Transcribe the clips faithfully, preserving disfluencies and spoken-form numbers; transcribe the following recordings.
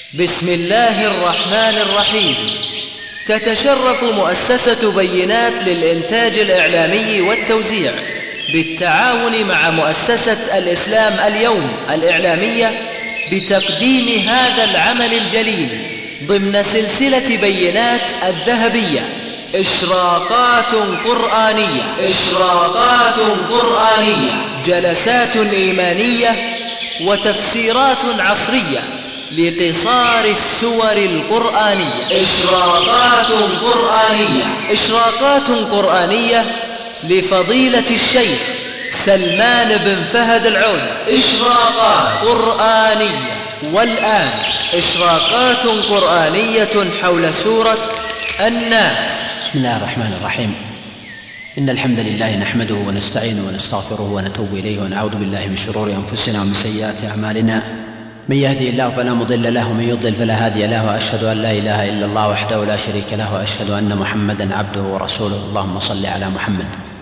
بسم الله الرحمن الرحيم. تتشرف مؤسسة بينات للإنتاج الإعلامي والتوزيع بالتعاون مع مؤسسة الإسلام اليوم الإعلامية بتقديم هذا العمل الجليل ضمن سلسلة بينات الذهبية، إشراقات قرآنية إشراقات قرآنية جلسات إيمانية وتفسيرات عصرية لقصار السور القرآنية. إشراقات قرآنية إشراقات قرآنية لفضيلة الشيخ سلمان بن فهد العودة. إشراقات قرآنية. والآن إشراقات قرآنية حول سورة الناس. بسم الله الرحمن الرحيم. إن الحمد لله نحمده ونستعينه ونستغفره ونتوب إليه ونعوذ بالله من شرور أنفسنا ومن سيئات أعمالنا. من يهدي الله فلا مضل له ومن يضلل فلا هادي له، وأشهد أن لا إله إلا الله وحده لا شريك له، وأشهد أن محمدا عبده ورسوله. اللهم صل على محمد.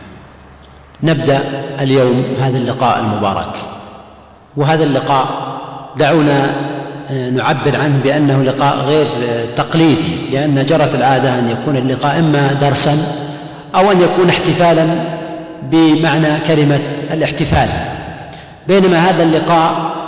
نبدأ اليوم هذا اللقاء المبارك، وهذا اللقاء دعونا نعبر عنه بأنه لقاء غير تقليدي، لأن جرت العادة أن يكون اللقاء إما درسا أو أن يكون احتفالا بمعنى كلمة الاحتفال، بينما هذا اللقاء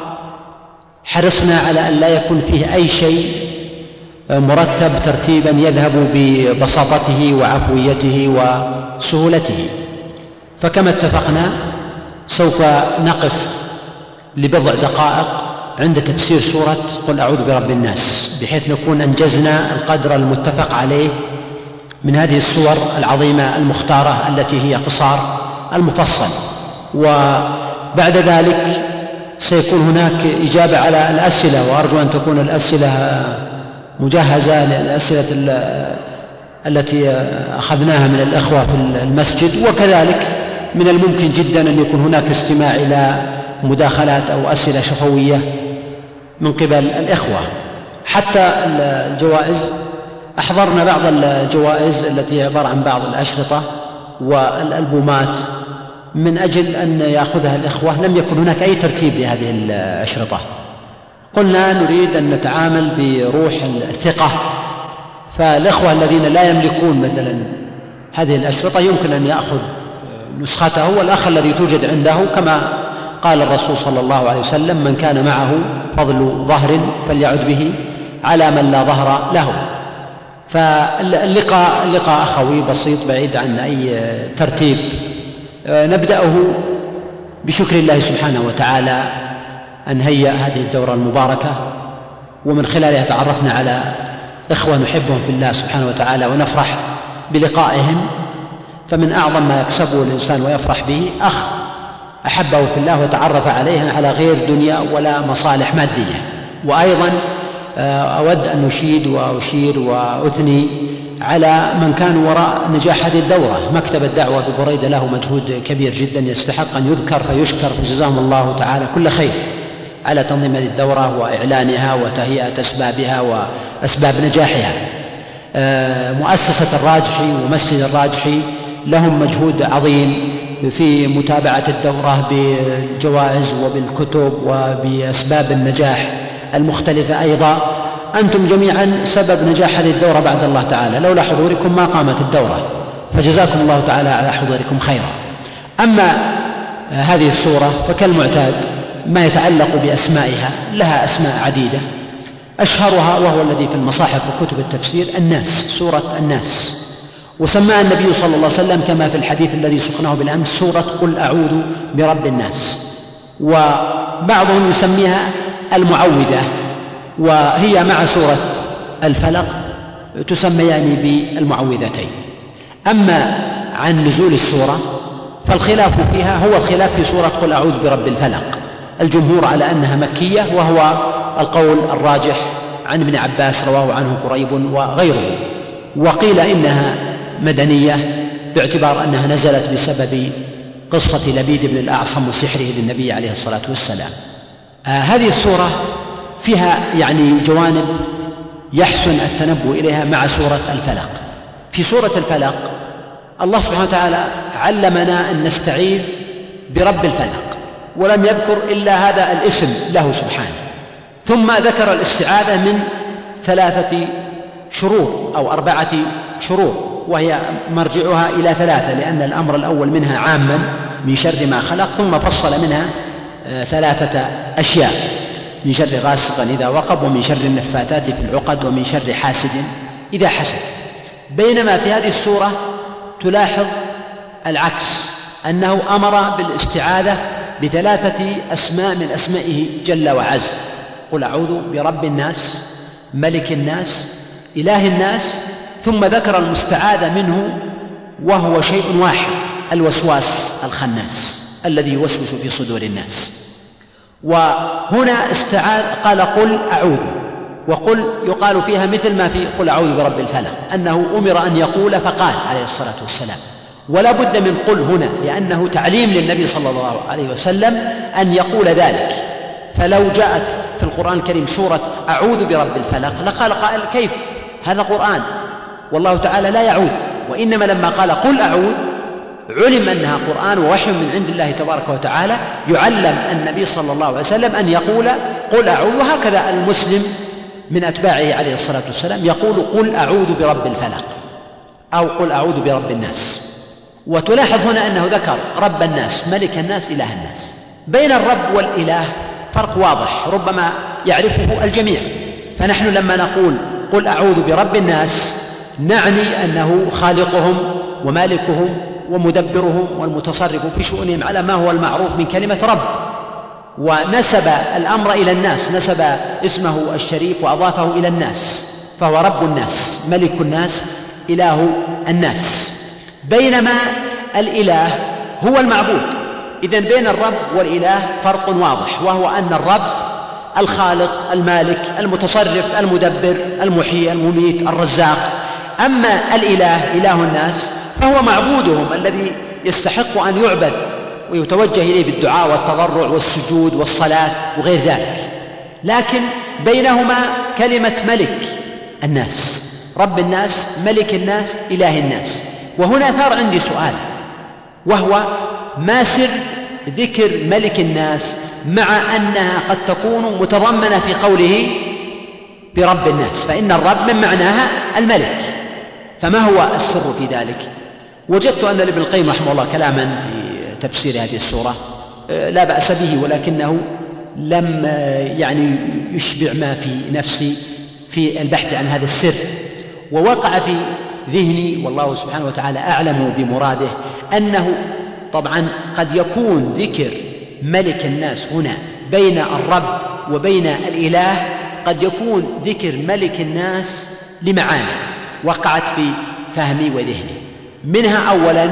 حرصنا على أن لا يكون فيه أي شيء مرتب ترتيبا يذهب ببساطته وعفويته وسهولته. فكما اتفقنا سوف نقف لبضع دقائق عند تفسير سورة قل أعوذ برب الناس، بحيث نكون أنجزنا القدر المتفق عليه من هذه السور العظيمة المختارة التي هي قصار المفصل. وبعد ذلك سيكون هناك إجابة على الأسئلة، وأرجو أن تكون الأسئلة مجهزة للأسئلة التي أخذناها من الأخوة في المسجد، وكذلك من الممكن جدا أن يكون هناك استماع إلى مداخلات أو أسئلة شفوية من قبل الإخوة. حتى الجوائز أحضرنا بعض الجوائز التي عبارة عن بعض الأشرطة والألبومات من أجل أن يأخذها الإخوة. لم يكن هناك أي ترتيب لهذه الأشرطة، قلنا نريد أن نتعامل بروح الثقة، فالإخوة الذين لا يملكون مثلا هذه الأشرطة يمكن أن يأخذ نسخته، والأخ الذي توجد عنده كما قال الرسول صلى الله عليه وسلم من كان معه فضل ظهر فليعد به على من لا ظهر له. فاللقاء لقاء أخوي بسيط بعيد عن أي ترتيب. نبدأه بشكر الله سبحانه وتعالى أن هيأ هذه الدورة المباركة، ومن خلالها تعرفنا على إخوة نحبهم في الله سبحانه وتعالى ونفرح بلقائهم. فمن أعظم ما يكسبه الإنسان ويفرح به أخ أحبه في الله وتعرف عليه على غير دنيا ولا مصالح مادية. وأيضا أود أن نشيد وأشير وأثني على من كانوا وراء نجاح هذه الدورة. مكتب الدعوة ببريدة له مجهود كبير جدا يستحق أن يذكر فيشكر، فجزاهم الله تعالى كل خير على تنظيم هذه الدورة وإعلانها وتهيئة أسبابها وأسباب نجاحها. مؤسسة الراجحي ومسجد الراجحي لهم مجهود عظيم في متابعة الدورة بالجوائز وبالكتب وبأسباب النجاح المختلفة. أيضا أنتم جميعا سبب نجاح هذه الدورة بعد الله تعالى، لولا حضوركم ما قامت الدورة، فجزاكم الله تعالى على حضوركم خيرا. أما هذه السورة فكالمعتاد ما يتعلق بأسمائها، لها أسماء عديدة، أشهرها وهو الذي في المصاحف وكتب التفسير الناس، سورة الناس. وسماها النبي صلى الله عليه وسلم كما في الحديث الذي سقناه بالأمس سورة قل أعوذ برب الناس. وبعضهم يسميها المعوذة، وهي مع سورة الفلق تسميان بالمعوذتين. أما عن نزول السورة فالخلاف فيها هو الخلاف في سورة قل أعوذ برب الفلق. الجمهور على أنها مكية، وهو القول الراجح عن ابن عباس رواه عنه قريب وغيره. وقيل إنها مدنية باعتبار أنها نزلت بسبب قصة لبيد بن الأعصم وسحره للنبي عليه الصلاة والسلام. آه هذه السورة فيها يعني جوانب يحسن التنبؤ إليها مع سورة الفلق. في سورة الفلق الله سبحانه وتعالى علمنا أن نستعيذ برب الفلق، ولم يذكر إلا هذا الاسم له سبحانه، ثم ذكر الاستعاذة من ثلاثة شرور أو أربعة شرور، وهي مرجعها إلى ثلاثة، لأن الأمر الأول منها عاما من شر ما خلق، ثم فصل منها ثلاثة أشياء: من شر غاسق إذا وقب، ومن شر النفاثات في العقد، ومن شر حاسد إذا حسد. بينما في هذه السورة تلاحظ العكس، أنه أمر بالاستعاذة بثلاثة أسماء من أسمائه جل وعز: قل أعوذ برب الناس، ملك الناس، إله الناس، ثم ذكر المستعاذ منه وهو شيء واحد: الوسواس الخناس الذي يوسوس في صدور الناس. وهنا استعاذ قال قل أعوذ، وقل يقال فيها مثل ما في قل أعوذ برب الفلق، أنه أمر أن يقول فقال عليه الصلاة والسلام، ولا بد من قل هنا، لأنه تعليم للنبي صلى الله عليه وسلم أن يقول ذلك. فلو جاءت في القرآن الكريم سورة أعوذ برب الفلق لقال قائل: كيف هذا قرآن والله تعالى لا يعوذ؟ وإنما لما قال قل أعوذ علم أنها قرآن ووحي من عند الله تبارك وتعالى، يعلم النبي صلى الله عليه وسلم أن يقول قل أعوذ. وهكذا المسلم من أتباعه عليه الصلاة والسلام يقول قل أعوذ برب الفلق أو قل أعوذ برب الناس. وتلاحظ هنا أنه ذكر رب الناس، ملك الناس، إله الناس. بين الرب والإله فرق واضح ربما يعرفه الجميع. فنحن لما نقول قل أعوذ برب الناس نعني أنه خالقهم ومالكهم ومدبرهم والمتصرف في شؤونهم على ما هو المعروف من كلمة رب، ونسب الأمر إلى الناس، نسب اسمه الشريف وأضافه إلى الناس، فهو رب الناس، ملك الناس، إله الناس. بينما الإله هو المعبود. إذن بين الرب والإله فرق واضح، وهو أن الرب الخالق المالك المتصرف المدبر المحيي المميت الرزاق، أما الإله إله الناس فهو معبودهم الذي يستحق أن يعبد ويتوجه إليه بالدعاء والتضرع والسجود والصلاة وغير ذلك. لكن بينهما كلمة ملك الناس، رب الناس، ملك الناس، إله الناس. وهنا ثار عندي سؤال، وهو ما سر ذكر ملك الناس مع أنها قد تكون متضمنة في قوله برب الناس، فإن الرب من معناها الملك، فما هو السر في ذلك؟ وجدت أن لابن القيم رحمه الله كلاما في تفسير هذه السورة لا بأس به، ولكنه لم يعني يشبع ما في نفسي في البحث عن هذا السر. ووقع في ذهني والله سبحانه وتعالى أعلم بمراده أنه طبعا قد يكون ذكر ملك الناس هنا بين الرب وبين الإله، قد يكون ذكر ملك الناس لمعاني وقعت في فهمي وذهني. منها أولا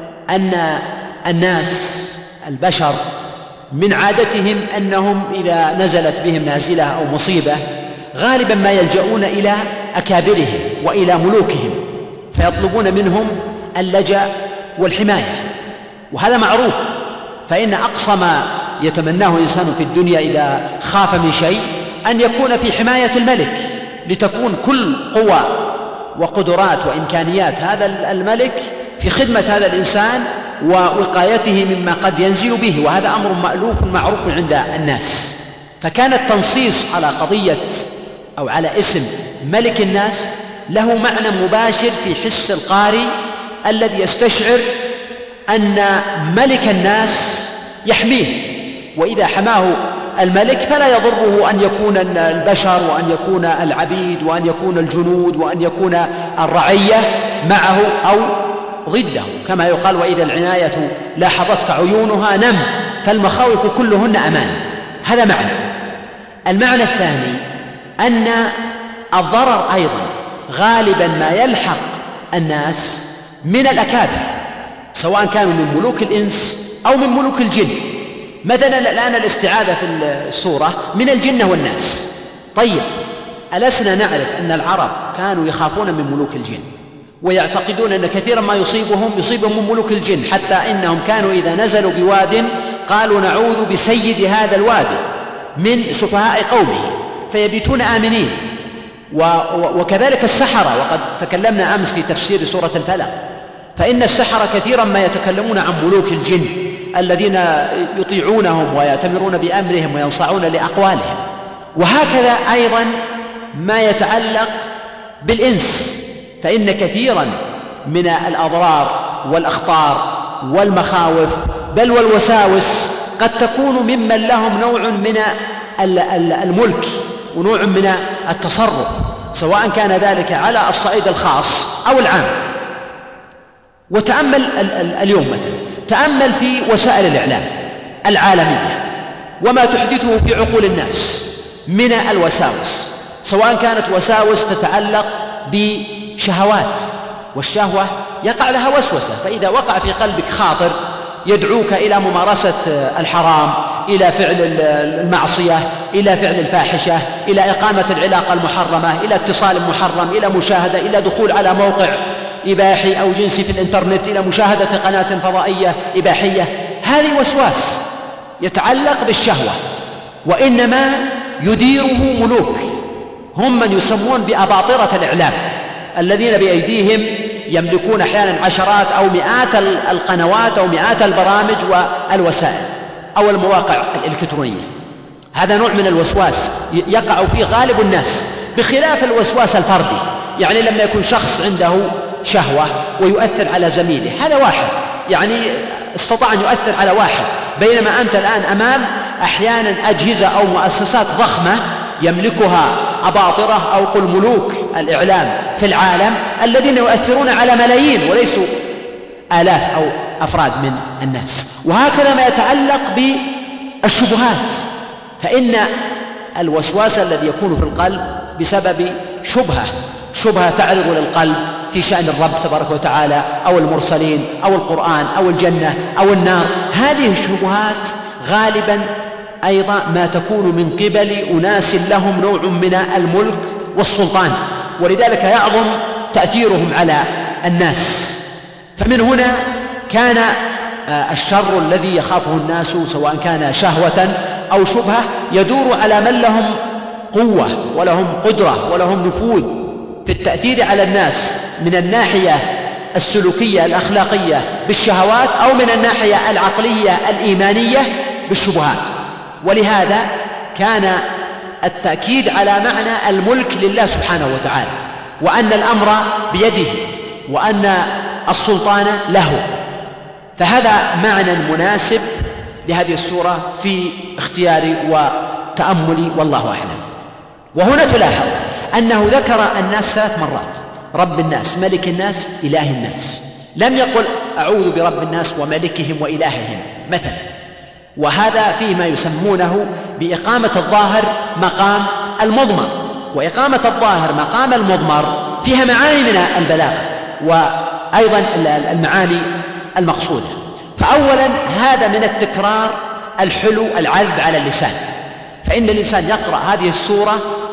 أن الناس البشر من عادتهم أنهم إذا نزلت بهم نازلة أو مصيبة غالبا ما يلجؤون إلى أكابرهم وإلى ملوكهم فيطلبون منهم اللجأ والحماية، وهذا معروف. فإن أقصى ما يتمناه إنسان في الدنيا إذا خاف من شيء أن يكون في حماية الملك، لتكون كل قوى وقدرات وإمكانيات هذا الملك في خدمة هذا الإنسان ووقايته مما قد ينزل به، وهذا أمر مألوف معروف عند الناس. فكان التنصيص على قضية أو على اسم ملك الناس له معنى مباشر في حس القارئ الذي يستشعر أن ملك الناس يحميه، وإذا حماه الملك فلا يضره أن يكون البشر وأن يكون العبيد وأن يكون الجنود وأن يكون الرعية معه أو ضده، كما يقال وإذا العناية لاحظتك عيونها نم، فالمخاوف كلهن أمان. هذا معنى. المعنى الثاني أن الضرر أيضا غالبا ما يلحق الناس من الأكابر، سواء كانوا من ملوك الإنس أو من ملوك الجن. مثلا الآن الاستعاذة في السورة من الجن والناس. طيب، ألسنا نعرف أن العرب كانوا يخافون من ملوك الجن ويعتقدون أن كثيرا ما يصيبهم يصيبهم من ملوك الجن، حتى إنهم كانوا إذا نزلوا بواد قالوا نعوذ بسيد هذا الوادي من سفهاء قومه، فيبيتون آمنين. وكذلك السحرة، وقد تكلمنا أمس في تفسير سورة الفلق، فإن السحرة كثيرا ما يتكلمون عن ملوك الجن الذين يطيعونهم ويأتمرون بأمرهم وينصعون لأقوالهم. وهكذا أيضا ما يتعلق بالإنس، فإن كثيرا من الأضرار والأخطار والمخاوف بل والوساوس قد تكون ممن لهم نوع من الملك ونوع من التصرف، سواء كان ذلك على الصعيد الخاص أو العام. وتأمل اليوم مثلا، تأمل في وسائل الإعلام العالمية وما تحدثه في عقول الناس من الوساوس، سواء كانت وساوس تتعلق بشهوات، والشهوة يقع لها وسوسة، فإذا وقع في قلبك خاطر يدعوك إلى ممارسة الحرام، إلى فعل المعصية، إلى فعل الفاحشة، إلى إقامة العلاقة المحرمة، إلى اتصال محرم، إلى مشاهدة، إلى دخول على موقع إباحي أو جنسي في الإنترنت، إلى مشاهدة قناة فضائية إباحية، هذه وسواس يتعلق بالشهوة، وإنما يديره ملوك هم من يسمون بأباطرة الإعلام، الذين بأيديهم يملكون أحيانا عشرات أو مئات القنوات أو مئات البرامج والوسائل أو المواقع الإلكترونية. هذا نوع من الوسواس يقع فيه غالب الناس، بخلاف الوسواس الفردي، يعني لما يكون شخص عنده شهوة ويؤثر على زميله، هذا واحد يعني استطاع أن يؤثر على واحد، بينما أنت الآن أمام أحيانا أجهزة أو مؤسسات ضخمة يملكها أباطرة أو قل ملوك الإعلام في العالم الذين يؤثرون على ملايين وليسوا آلاف أو أفراد من الناس. وهكذا ما يتعلق بالشبهات، فإن الوسواس الذي يكون في القلب بسبب شبهة شبهة تعرض للقلب في شأن الرب تبارك وتعالى أو المرسلين أو القرآن أو الجنة أو النار، هذه الشبهات غالبا أيضا ما تكون من قبل أناس لهم نوع من الملك والسلطان، ولذلك يعظم تأثيرهم على الناس. فمن هنا كان الشر الذي يخافه الناس سواء كان شهوة أو شبهة يدور على من لهم قوة ولهم قدرة ولهم نفوذ في التأثير على الناس من الناحية السلوكية الأخلاقية بالشهوات أو من الناحية العقلية الإيمانية بالشبهات. ولهذا كان التأكيد على معنى الملك لله سبحانه وتعالى، وأن الأمر بيده وأن السلطان له، فهذا معنى مناسب لهذه السورة في اختياري وتأملي والله أعلم. وهنا تلاحظ أنه ذكر الناس ثلاث مرات، رب الناس، ملك الناس، إله الناس، لم يقل أعوذ برب الناس وملكهم وإلههم مثلا، وهذا فيما يسمونه بإقامة الظاهر مقام المضمر، وإقامة الظاهر مقام المضمر فيها معاني من البلاغة وأيضا المعاني المقصودة. فأولا هذا من التكرار الحلو العذب على اللسان، فإن الإنسان يقرأ هذه السورة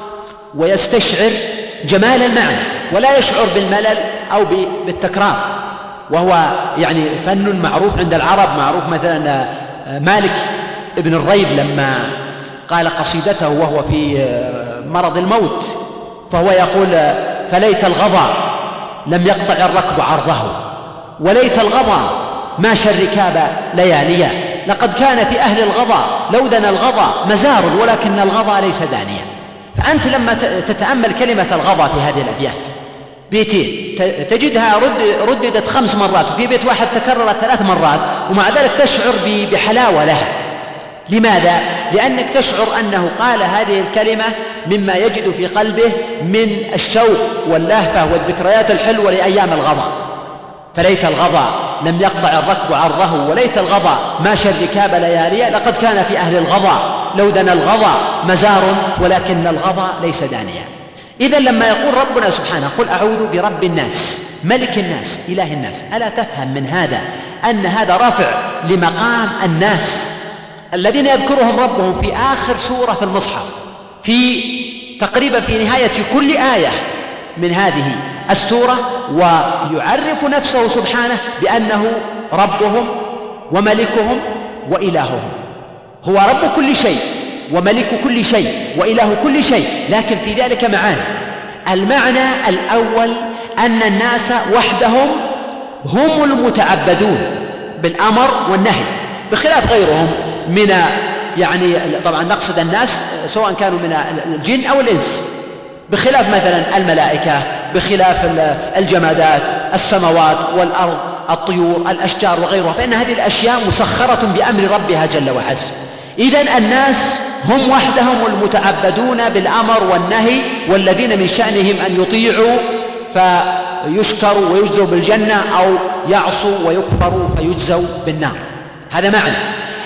ويستشعر جمال المعنى ولا يشعر بالملل أو بالتكرار، وهو يعني فن معروف عند العرب، معروف مثلا مالك ابن الريب لما قال قصيدته وهو في مرض الموت، فهو يقول فليت الغضا لم يقطع الركب عرضه، وليت الغضا ماشى الركاب لياليا، لقد كان في أهل الغضا لو دنا الغضا مزار ولكن الغضا ليس دانيا. فأنت لما تتأمل كلمة الغضا في هذه الأبيات، بيتين تجدها رد رددت خمس مرات، وفي بيت واحد تكررت ثلاث مرات، ومع ذلك تشعر بحلاوة لها. لماذا؟ لأنك تشعر أنه قال هذه الكلمة مما يجد في قلبه من الشوق واللهفة والذكريات الحلوة لأيام الغضا. فليت الغضا لم يقطع الركب عرضه، وليت الغضا ماشى الركاب لياليا، لقد كان في أهل الغضا لو دنا الغضا مزار ولكن الغضا ليس دانيا. إذن لما يقول ربنا سبحانه قل أعوذ برب الناس ملك الناس إله الناس، ألا تفهم من هذا أن هذا رفع لمقام الناس الذين يذكرهم ربهم في آخر سورة في المصحف، في تقريبا في نهاية كل آية من هذه السورة، ويعرف نفسه سبحانه بأنه ربهم وملكهم وإلههم. هو رب كل شيء وملك كل شيء وإله كل شيء، لكن في ذلك معاني. المعنى الأول أن الناس وحدهم هم المتعبدون بالأمر والنهي، بخلاف غيرهم من يعني طبعا نقصد الناس سواء كانوا من الجن أو الإنس، بخلاف مثلا الملائكة، بخلاف الجمادات، السماوات والأرض، الطيور، الأشجار وغيرها، فإن هذه الأشياء مسخرة بأمر ربها جل وعز. إذن الناس هم وحدهم المتعبدون بالأمر والنهي، والذين من شأنهم أن يطيعوا فيشكروا ويجزوا بالجنة، أو يعصوا ويكفروا فيجزوا بالنار. هذا معنى.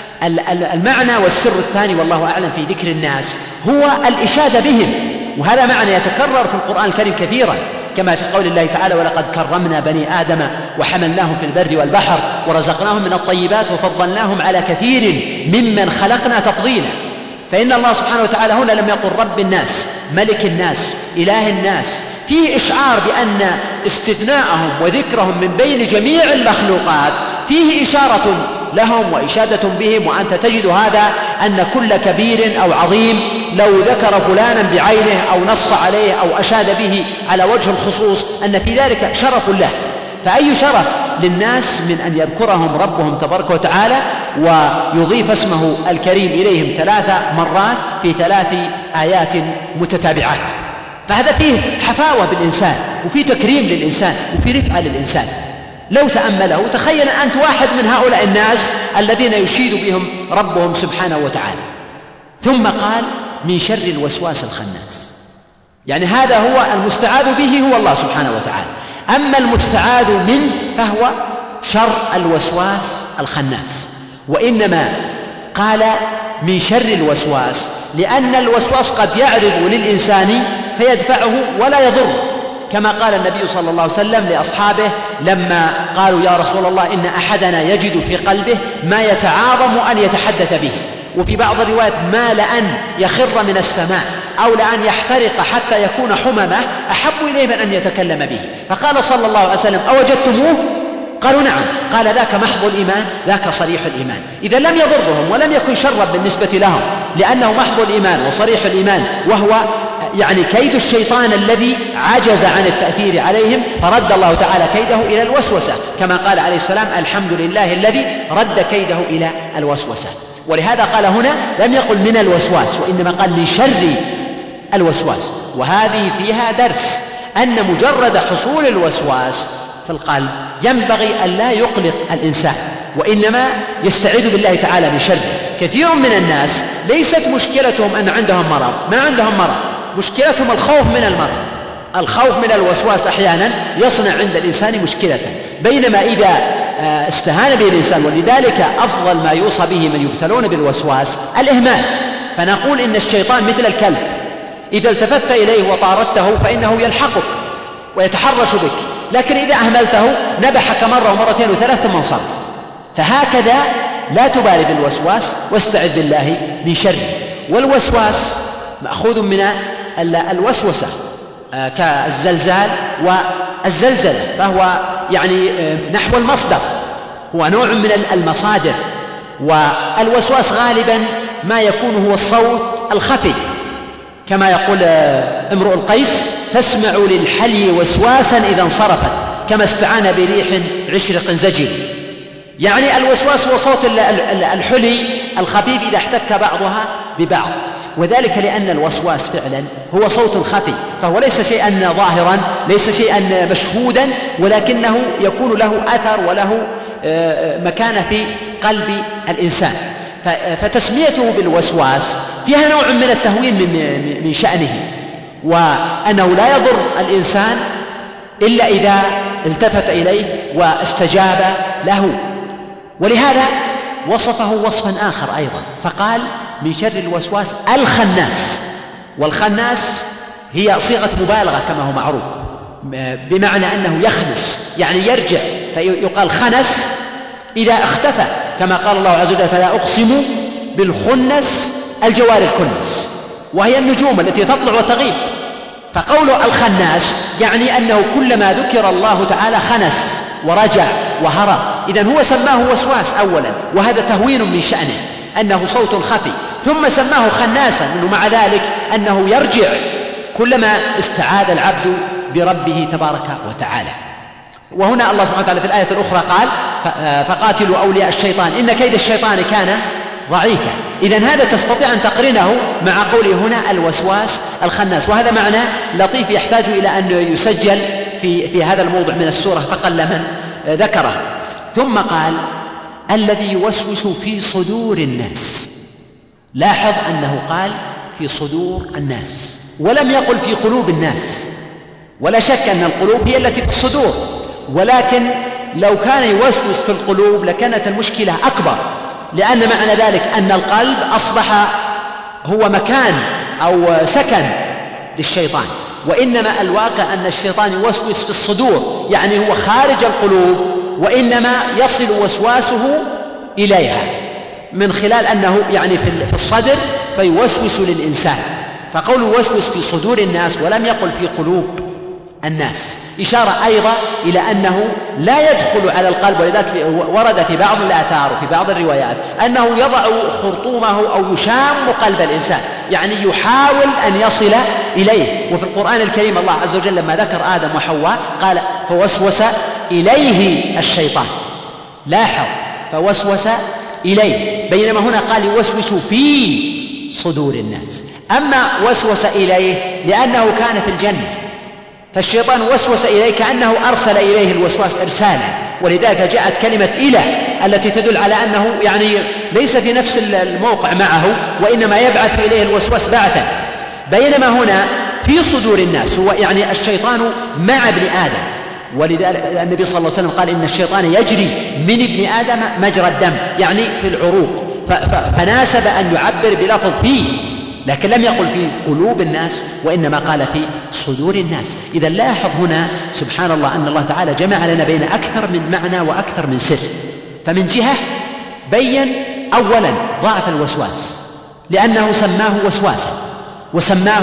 المعنى والسر الثاني والله أعلم في ذكر الناس هو الإشادة بهم، وهذا معنى يتكرر في القرآن الكريم كثيرا، كما في قول الله تعالى: ولقد كرمنا بني آدم وحملناهم في البر والبحر ورزقناهم من الطيبات وفضلناهم على كثير ممن خلقنا تفضيلا. فإن الله سبحانه وتعالى هنا لم يقل رب الناس، ملك الناس، إله الناس، فيه إشعار بأن استثناءهم وذكرهم من بين جميع المخلوقات فيه إشارة لهم وإشادة بهم. وأنت تجد هذا أن كل كبير أو عظيم لو ذكر فلانا بعينه أو نص عليه أو أشاد به على وجه الخصوص أن في ذلك شرف له. فأي شرف للناس من أن يذكرهم ربهم تبارك وتعالى ويضيف اسمه الكريم إليهم ثلاث مرات في ثلاث آيات متتابعات. فهذا فيه حفاوة بالإنسان، وفيه تكريم للإنسان، وفيه رفعة للإنسان. لو تأمله تخيل أنت واحد من هؤلاء الناس الذين يشيد بهم ربهم سبحانه وتعالى. ثم قال: من شر الوسواس الخناس. يعني هذا هو المستعاذ به هو الله سبحانه وتعالى، أما المستعاذ منه فهو شر الوسواس الخناس. وإنما قال من شر الوسواس لأن الوسواس قد يعرض للإنسان فيدفعه ولا يضر، كما قال النبي صلى الله عليه وسلم لأصحابه لما قالوا: يا رسول الله إن أحدنا يجد في قلبه ما يتعاظم أن يتحدث به، وفي بعض الروايات ما لأن يخر من السماء أو لأن يحترق حتى يكون حممة أحب إليه من أن يتكلم به. فقال صلى الله عليه وسلم: أوجدتموه؟ قالوا: نعم. قال: ذاك محض الإيمان، ذاك صريح الإيمان. إذا لم يضرهم ولم يكن شرا بالنسبة لهم لأنه محض الإيمان وصريح الإيمان، وهو يعني كيد الشيطان الذي عجز عن التأثير عليهم، فرد الله تعالى كيده إلى الوسوسة، كما قال عليه السلام: الحمد لله الذي رد كيده إلى الوسوسة. ولهذا قال هنا لم يقل من الوسواس، وإنما قال من شر الوسواس. وهذه فيها درس أن مجرد حصول الوسواس في القلب ينبغي أن لا يقلق الإنسان، وإنما يستعيذ بالله تعالى من شره. كثير من الناس ليست مشكلتهم أن عندهم مرض، ما عندهم مرض، مشكلتهم الخوف من المرض. الخوف من الوسواس أحيانا يصنع عند الإنسان مشكلة، بينما إذا استهان به الإنسان. ولذلك أفضل ما يوصى به من يبتلون بالوسواس الإهمال. فنقول إن الشيطان مثل الكلب، إذا التفت إليه وطاردته فإنه يلحقك ويتحرش بك، لكن إذا أهملته نبحك مرة ومرتين وثلاث ثم انصرف. فهكذا لا تبالي بالوسواس، واستعذ بالله من شره. والوسواس مأخوذ من الوسوسة كالزلزال والزلزلة، فهو يعني نحو المصدر، هو نوع من المصادر. والوسواس غالبا ما يكون هو الصوت الخفي، كما يقول امرؤ القيس: تسمع للحلي وسواسا إذا انصرفت كما استعان بريح عشرق زجل. يعني الوسواس هو صوت الحلي الخفيف إذا احتك بعضها ببعض، وذلك لأن الوسواس فعلا هو صوت خفي، فهو ليس شيئا ظاهرا، ليس شيئا مشهودا، ولكنه يكون له أثر وله مكانة في قلب الإنسان. فتسميته بالوسواس فيها نوع من التهوين من شأنه، وأنه لا يضر الإنسان إلا إذا التفت إليه واستجاب له. ولهذا وصفه وصفا آخر أيضا، فقال: من شر الوسواس الخناس. والخناس هي صيغة مبالغة كما هو معروف، بمعنى أنه يخنس، يعني يرجع، فيقال خنس إذا اختفى، كما قال الله عز وجل: فلا أقسم بالخنس الجوار الكنس، وهي النجوم التي تطلع وتغيب. فقول الخناس يعني أنه كلما ذكر الله تعالى خنس ورجع وهرب. إذن هو سماه وسواس أولا، وهذا تهوين من شأنه أنه صوت خفي، ثم سماه خناسا أنه مع ذلك أنه يرجع كلما استعاذ العبد بربه تبارك وتعالى. وهنا الله سبحانه وتعالى في الآية الأخرى قال: فقاتلوا أولياء الشيطان إن كيد الشيطان كان ضعيفة. إذن هذا تستطيع أن تقرنه مع قوله هنا الوسواس الخناس، وهذا معنى لطيف يحتاج إلى أن يسجل في, في هذا الموضع من السورة فقل من ذكره. ثم قال الذي يوسوس في صدور الناس. لاحظ أنه قال في صدور الناس ولم يقل في قلوب الناس، ولا شك أن القلوب هي التي في الصدور، ولكن لو كان يوسوس في القلوب لكانت المشكلة أكبر، لأن معنى ذلك أن القلب أصبح هو مكان أو سكن للشيطان، وإنما الواقع أن الشيطان يوسوس في الصدور، يعني هو خارج القلوب، وإنما يصل وسواسه إليها من خلال أنه يعني في الصدر فيوسوس للإنسان. فقوله يوسوس في صدور الناس ولم يقل في قلوب الناس إشارة أيضا إلى أنه لا يدخل على القلب، ولذلك ورد في بعض الآثار وفي بعض الروايات أنه يضع خرطومه أو يشام قلب الإنسان، يعني يحاول أن يصل إليه. وفي القرآن الكريم الله عز وجل لما ذكر آدم وحواء قال فوسوس إليه الشيطان. لاحظ فوسوس إليه، بينما هنا قال يوسوس في صدور الناس. أما وسوس إليه لأنه كان في الجنة، فالشيطان وسوس إليه كأنه أرسل إليه الوسواس إرسالا، ولذلك جاءت كلمة إله التي تدل على أنه يعني ليس في نفس الموقع معه، وإنما يبعث إليه الوسواس بعثا. بينما هنا في صدور الناس هو يعني الشيطان مع ابن آدم، ولذلك النبي صلى الله عليه وسلم قال إن الشيطان يجري من ابن آدم مجرى الدم، يعني في العروق، فناسب أن يعبر بلفظ فيه، لكن لم يقل في قلوب الناس وإنما قال في صدور الناس. إذا لاحظ هنا سبحان الله أن الله تعالى جمع لنا بين أكثر من معنى وأكثر من سر. فمن جهة بين أولا ضعف الوسواس لأنه سماه وسواسا وسماه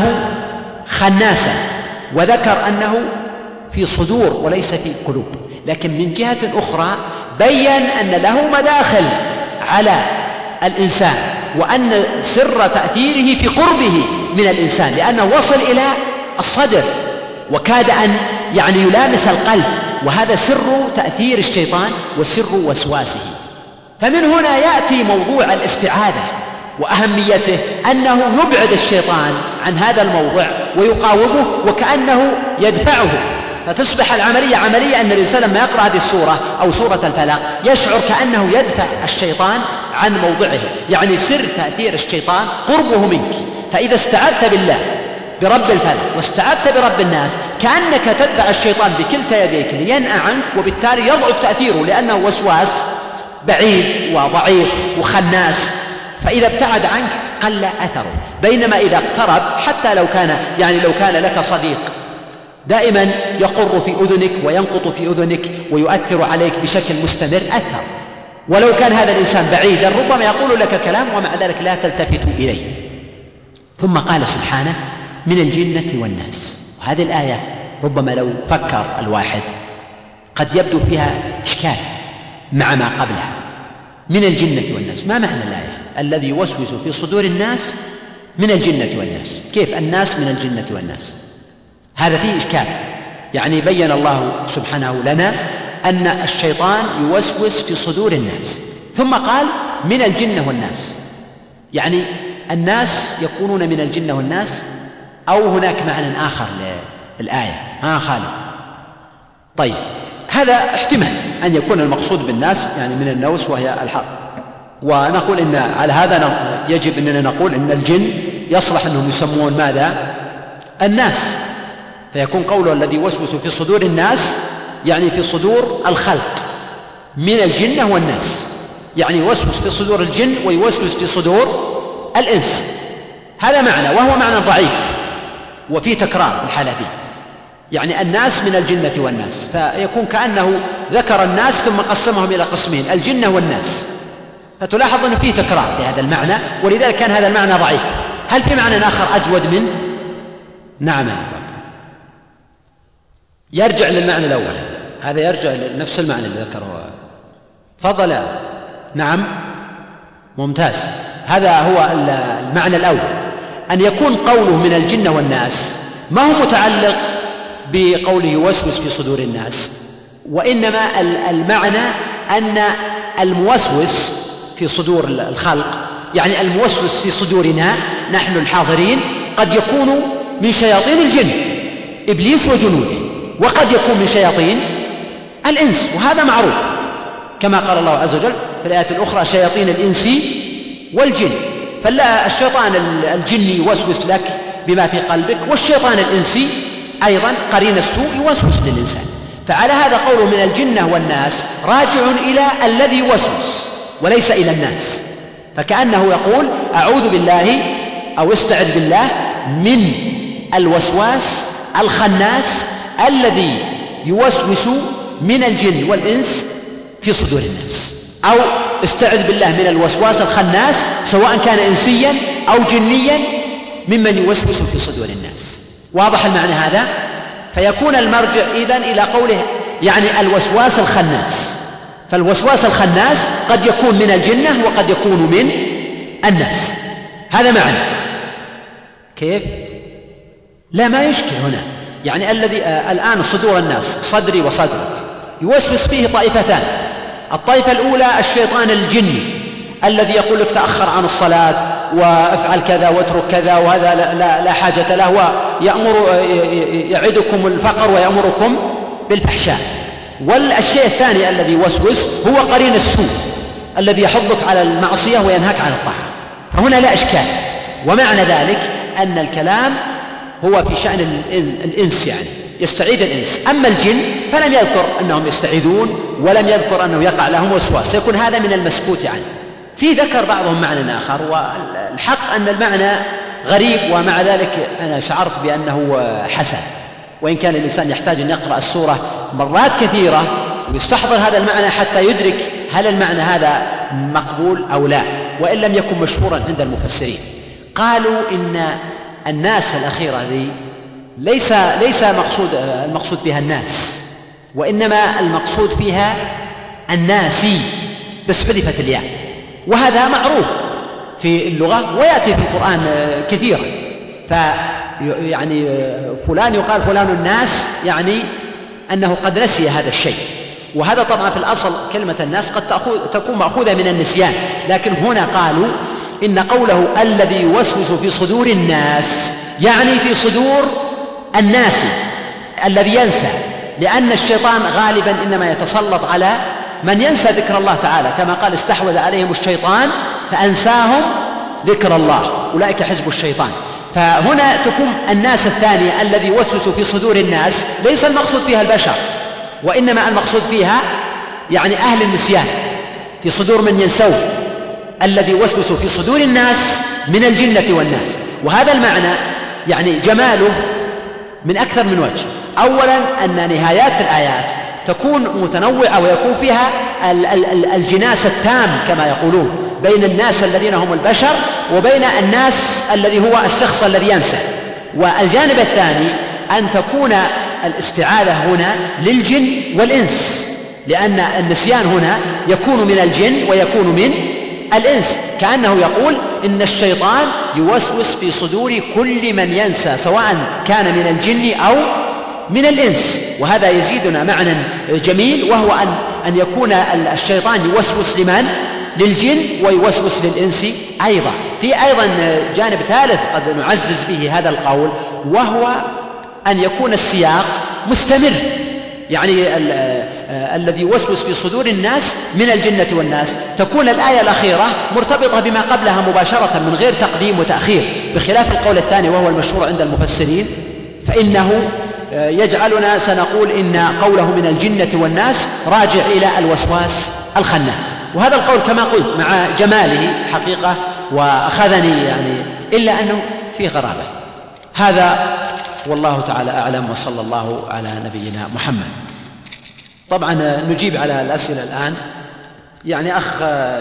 خناسا، وذكر أنه في صدور وليس في قلوب. لكن من جهة أخرى بين أن له مداخل على الإنسان، وأن سر تأثيره في قربه من الإنسان، لأنه وصل إلى الصدر وكاد أن يعني يلامس القلب، وهذا سر تأثير الشيطان وسر وسواسه. فمن هنا يأتي موضوع الاستعاذة وأهميته، أنه يبعد الشيطان عن هذا الموضع ويقاومه وكأنه يدفعه، فتصبح العملية عملية أن الإنسان لما يقرأ هذه السورة أو سورة الفلق يشعر كأنه يدفع الشيطان عن موضعه، يعني سر تأثير الشيطان قربه منك. فإذا استعذت بالله برب الفلق واستعذت برب الناس كأنك تدفع الشيطان بكلتا يديك لينأى عنك، وبالتالي يضعف تأثيره لأنه وسواس بعيد وضعيف وخناس، فإذا ابتعد عنك قل أثره. بينما إذا اقترب حتى لو كان يعني لو كان لك صديق دائما يقر في أذنك وينقط في أذنك ويؤثر عليك بشكل مستمر أثر، ولو كان هذا الإنسان بعيدا ربما يقول لك كلام ومع ذلك لا تلتفت إليه. ثم قال سبحانه من الجنة والناس. وهذه الآية ربما لو فكر الواحد قد يبدو فيها إشكال مع ما قبلها. من الجنة والناس، ما معنى الآية؟ الذي يوسوس في صدور الناس من الجنة والناس، كيف الناس من الجنة والناس؟ هذا فيه إشكال. يعني بين الله سبحانه لنا أن الشيطان يوسوس في صدور الناس، ثم قال من الجنة والناس، يعني الناس يكونون من الجنة والناس، أو هناك معنى آخر للآية؟ ها خالد؟ طيب هذا احتمال أن يكون المقصود بالناس يعني من النوس وهي الحق، ونقول إن على هذا يجب أننا نقول إن الجن يصلح أنهم يسمون ماذا؟ الناس، فيكون قوله الذي يوسوس في صدور الناس يعني في صدور الخلق من الجنة والناس، يعني يوسوس في صدور الجن ويوسوس في صدور الإنس. هذا معنى، وهو معنى ضعيف وفي تكرار في الحالة دي، يعني الناس من الجنة والناس، فيكون كأنه ذكر الناس ثم قسمهم إلى قسمين الجنة والناس، فتلاحظ أنه فيه تكرار في هذا المعنى، ولذلك كان هذا المعنى ضعيف. هل في معنى آخر أجود منه؟ نعم يرجع للمعنى الأول، هذا يرجع لنفس المعنى اللي ذكره. فضل نعم ممتاز، هذا هو المعنى الأول، أن يكون قوله من الجنة والناس ما هو متعلق بقوله يوسوس في صدور الناس، وإنما المعنى أن الموسوس في صدور الخلق يعني الموسوس في صدورنا نحن الحاضرين قد يكون من شياطين الجن إبليس وجنوده، وقد يكون من شياطين الإنس، وهذا معروف كما قال الله عز وجل في الآية الأخرى شياطين الإنس والجن. فالشيطان الجني يوسوس لك بما في قلبك، والشيطان الإنسي أيضا قرين السوء يوسوس للإنسان. فعلى هذا قوله من الجنة والناس راجع إلى الذي يوسوس وليس إلى الناس، فكأنه يقول أعوذ بالله أو استعذ بالله من الوسواس الخناس الذي يوسوس من الجن والإنس في صدور الناس، أو استعذ بالله من الوسواس الخناس سواء كان إنسيا أو جنيا ممن يوسوس في صدور الناس. واضح المعنى هذا؟ فيكون المرجع إذن إلى قوله يعني الوسواس الخناس، فالوسواس الخناس قد يكون من الجنة وقد يكون من الناس، هذا معنى. كيف؟ لا ما يشكل هنا، يعني الذي آه الآن صدور الناس صدري وصدرك يوسوس فيه طائفتان. الطائفة الأولى الشيطان الجني الذي يقول لك تأخر عن الصلاة وافعل كذا واترك كذا وهذا لا, لا, لا حاجة له، ويأمر يعدكم الفقر ويأمركم بالفحشاء. والشيء الثاني الذي يوسوس هو قرين السوء الذي يحضك على المعصية وينهاك عن الطاعة. فهنا لا إشكال، ومعنى ذلك أن الكلام هو في شأن الإنس، يعني يستعيد الإنس. أما الجن فلم يذكر أنهم يستعيدون ولم يذكر أنه يقع لهم وسواس، سيكون هذا من المسكوت عنه. في ذكر بعضهم معنى آخر، والحق أن المعنى غريب، ومع ذلك أنا شعرت بأنه حسن، وإن كان الإنسان يحتاج أن يقرأ السورة مرات كثيرة ويستحضر هذا المعنى حتى يدرك هل المعنى هذا مقبول أو لا، وإن لم يكن مشهورا عند المفسرين. قالوا إن الناس الأخيرة ذي ليس ليس مقصود المقصود فيها الناس، وإنما المقصود فيها الناسي، بس حذفت الياء، وهذا معروف في اللغة ويأتي في القرآن كثيرا. فيعني فلان يقال فلان الناس، يعني أنه قد نسي هذا الشيء، وهذا طبعا في الأصل كلمة الناس قد تكون مأخوذة من النسيان، لكن هنا قالوا إن قوله الذي يوسوس في صدور الناس يعني في صدور الناس الذي ينسى، لأن الشيطان غالبا إنما يتسلط على من ينسى ذكر الله تعالى، كما قال استحوذ عليهم الشيطان فأنساهم ذكر الله أولئك حزب الشيطان. فهنا تكون الناس الثانية الذي يوسوس في صدور الناس ليس المقصود فيها البشر، وإنما المقصود فيها يعني أهل النسيان في صدور من ينسون، الذي يوسوس في صدور الناس من الجنة والناس. وهذا المعنى يعني جماله من أكثر من وجه. أولا أن نهايات الآيات تكون متنوعة ويكون فيها الجناس التام كما يقولون بين الناس الذين هم البشر وبين الناس الذي هو الشخص الذي ينسى. والجانب الثاني أن تكون الاستعاذة هنا للجن والإنس، لأن النسيان هنا يكون من الجن ويكون من الإنس، كأنه يقول إن الشيطان يوسوس في صدور كل من ينسى سواء كان من الجن أو من الإنس. وهذا يزيدنا معنى جميل، وهو أن, أن يكون الشيطان يوسوس لمن؟ للجن ويوسوس للإنس أيضا. في أيضا جانب ثالث قد نعزز به هذا القول، وهو أن يكون السياق مستمر، يعني ال الذي يوسوس في صدور الناس من الجنة والناس، تكون الآية الأخيرة مرتبطة بما قبلها مباشرة من غير تقديم وتأخير، بخلاف القول الثاني وهو المشهور عند المفسرين، فإنه يجعلنا سنقول إن قوله من الجنة والناس راجع إلى الوسواس الخناس. وهذا القول كما قلت مع جماله حقيقة وأخذني يعني، إلا أنه فيه غرابة. هذا والله تعالى أعلم، وصلى الله على نبينا محمد. طبعا نجيب على الأسئلة الآن. يعني أخ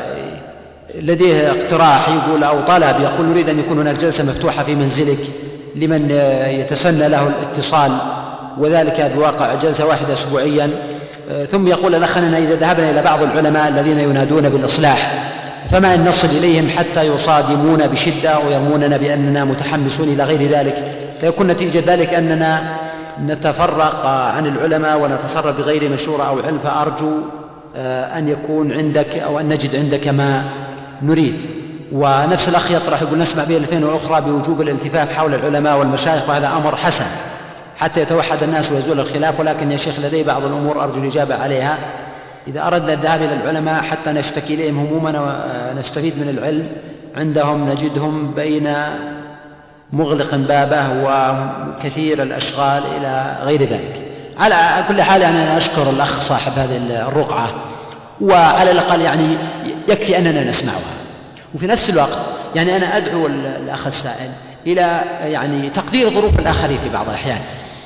لديه اقتراح يقول أو طلب، يقول نريد أن يكون هناك جلسة مفتوحة في منزلك لمن يتسنى له الاتصال، وذلك بواقع جلسة واحدة أسبوعيا. ثم يقول الأخ أننا إذا ذهبنا إلى بعض العلماء الذين ينادون بالإصلاح فما إن نصل إليهم حتى يصادمون بشدة ويرموننا بأننا متحمسون إلى غير ذلك، فيكون نتيجة ذلك أننا نتفرق عن العلماء ونتصرف بغير مشورة أو علم. فأرجو أن يكون عندك أو أن نجد عندك ما نريد. ونفس الأخ يطرح يقول نسمع به الفين والأخرى بوجوب الالتفاف حول العلماء والمشايخ، وهذا أمر حسن حتى يتوحد الناس ويزول الخلاف، ولكن يا شيخ لدي بعض الأمور أرجو الإجابة عليها. إذا أردنا الذهاب إلى العلماء حتى نشتكي إليهم همومنا ونستفيد من العلم عندهم نجدهم بين مغلق بابه وكثير الأشغال إلى غير ذلك. على كل حال يعني أنا أشكر الأخ صاحب هذه الرقعة، وعلى الأقل يعني يكفي أننا نسمعها. وفي نفس الوقت يعني أنا أدعو الأخ السائل إلى يعني تقدير ظروف الآخرين في بعض الأحيان.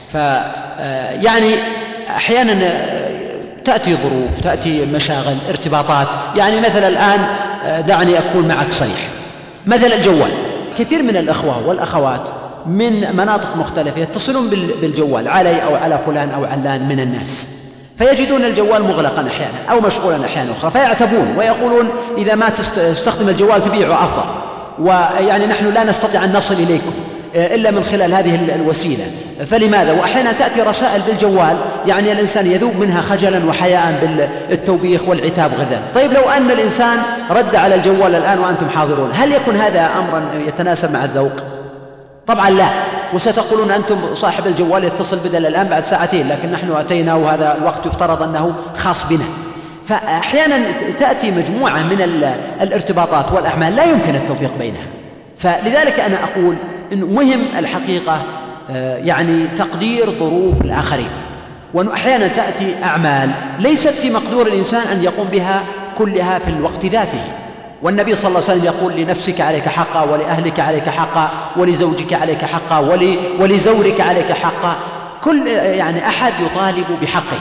فيعني أحيانا تأتي ظروف، تأتي مشاغل، ارتباطات. يعني مثلا الآن دعني أكون معك صريح، مثلا الجوال، كثير من الأخوة والأخوات من مناطق مختلفة يتصلون بالجوال علي أو على فلان أو علان من الناس، فيجدون الجوال مغلقا أحيانا أو مشغولا أحيانا أخرى، فيعتبون ويقولون إذا ما تستخدم الجوال تبيعه أفضل، ويعني نحن لا نستطيع أن نصل إليكم إلا من خلال هذه الوسيلة، فلماذا؟ وأحيانا تأتي رسائل بالجوال يعني الإنسان يذوب منها خجلا وحياء بالتوبيخ والعتاب غير ذلك. طيب لو أن الإنسان رد على الجوال الآن وأنتم حاضرون، هل يكون هذا أمرا يتناسب مع الذوق؟ طبعا لا. وستقولون أنتم صاحب الجوال يتصل بدل الآن بعد ساعتين، لكن نحن أتينا وهذا الوقت يفترض أنه خاص بنا. فأحيانا تأتي مجموعة من الارتباطات والأعمال لا يمكن التوفيق بينها. فلذلك أنا أقول إنه مهم الحقيقة يعني تقدير ظروف الآخرين، وأنه أحيانا تأتي أعمال ليست في مقدور الإنسان أن يقوم بها كلها في الوقت ذاته. والنبي صلى الله عليه وسلم يقول لنفسك عليك حقا، ولأهلك عليك حقا، ولزوجك عليك حقا، ولزورك عليك حقا. كل يعني أحد يطالب بحقه.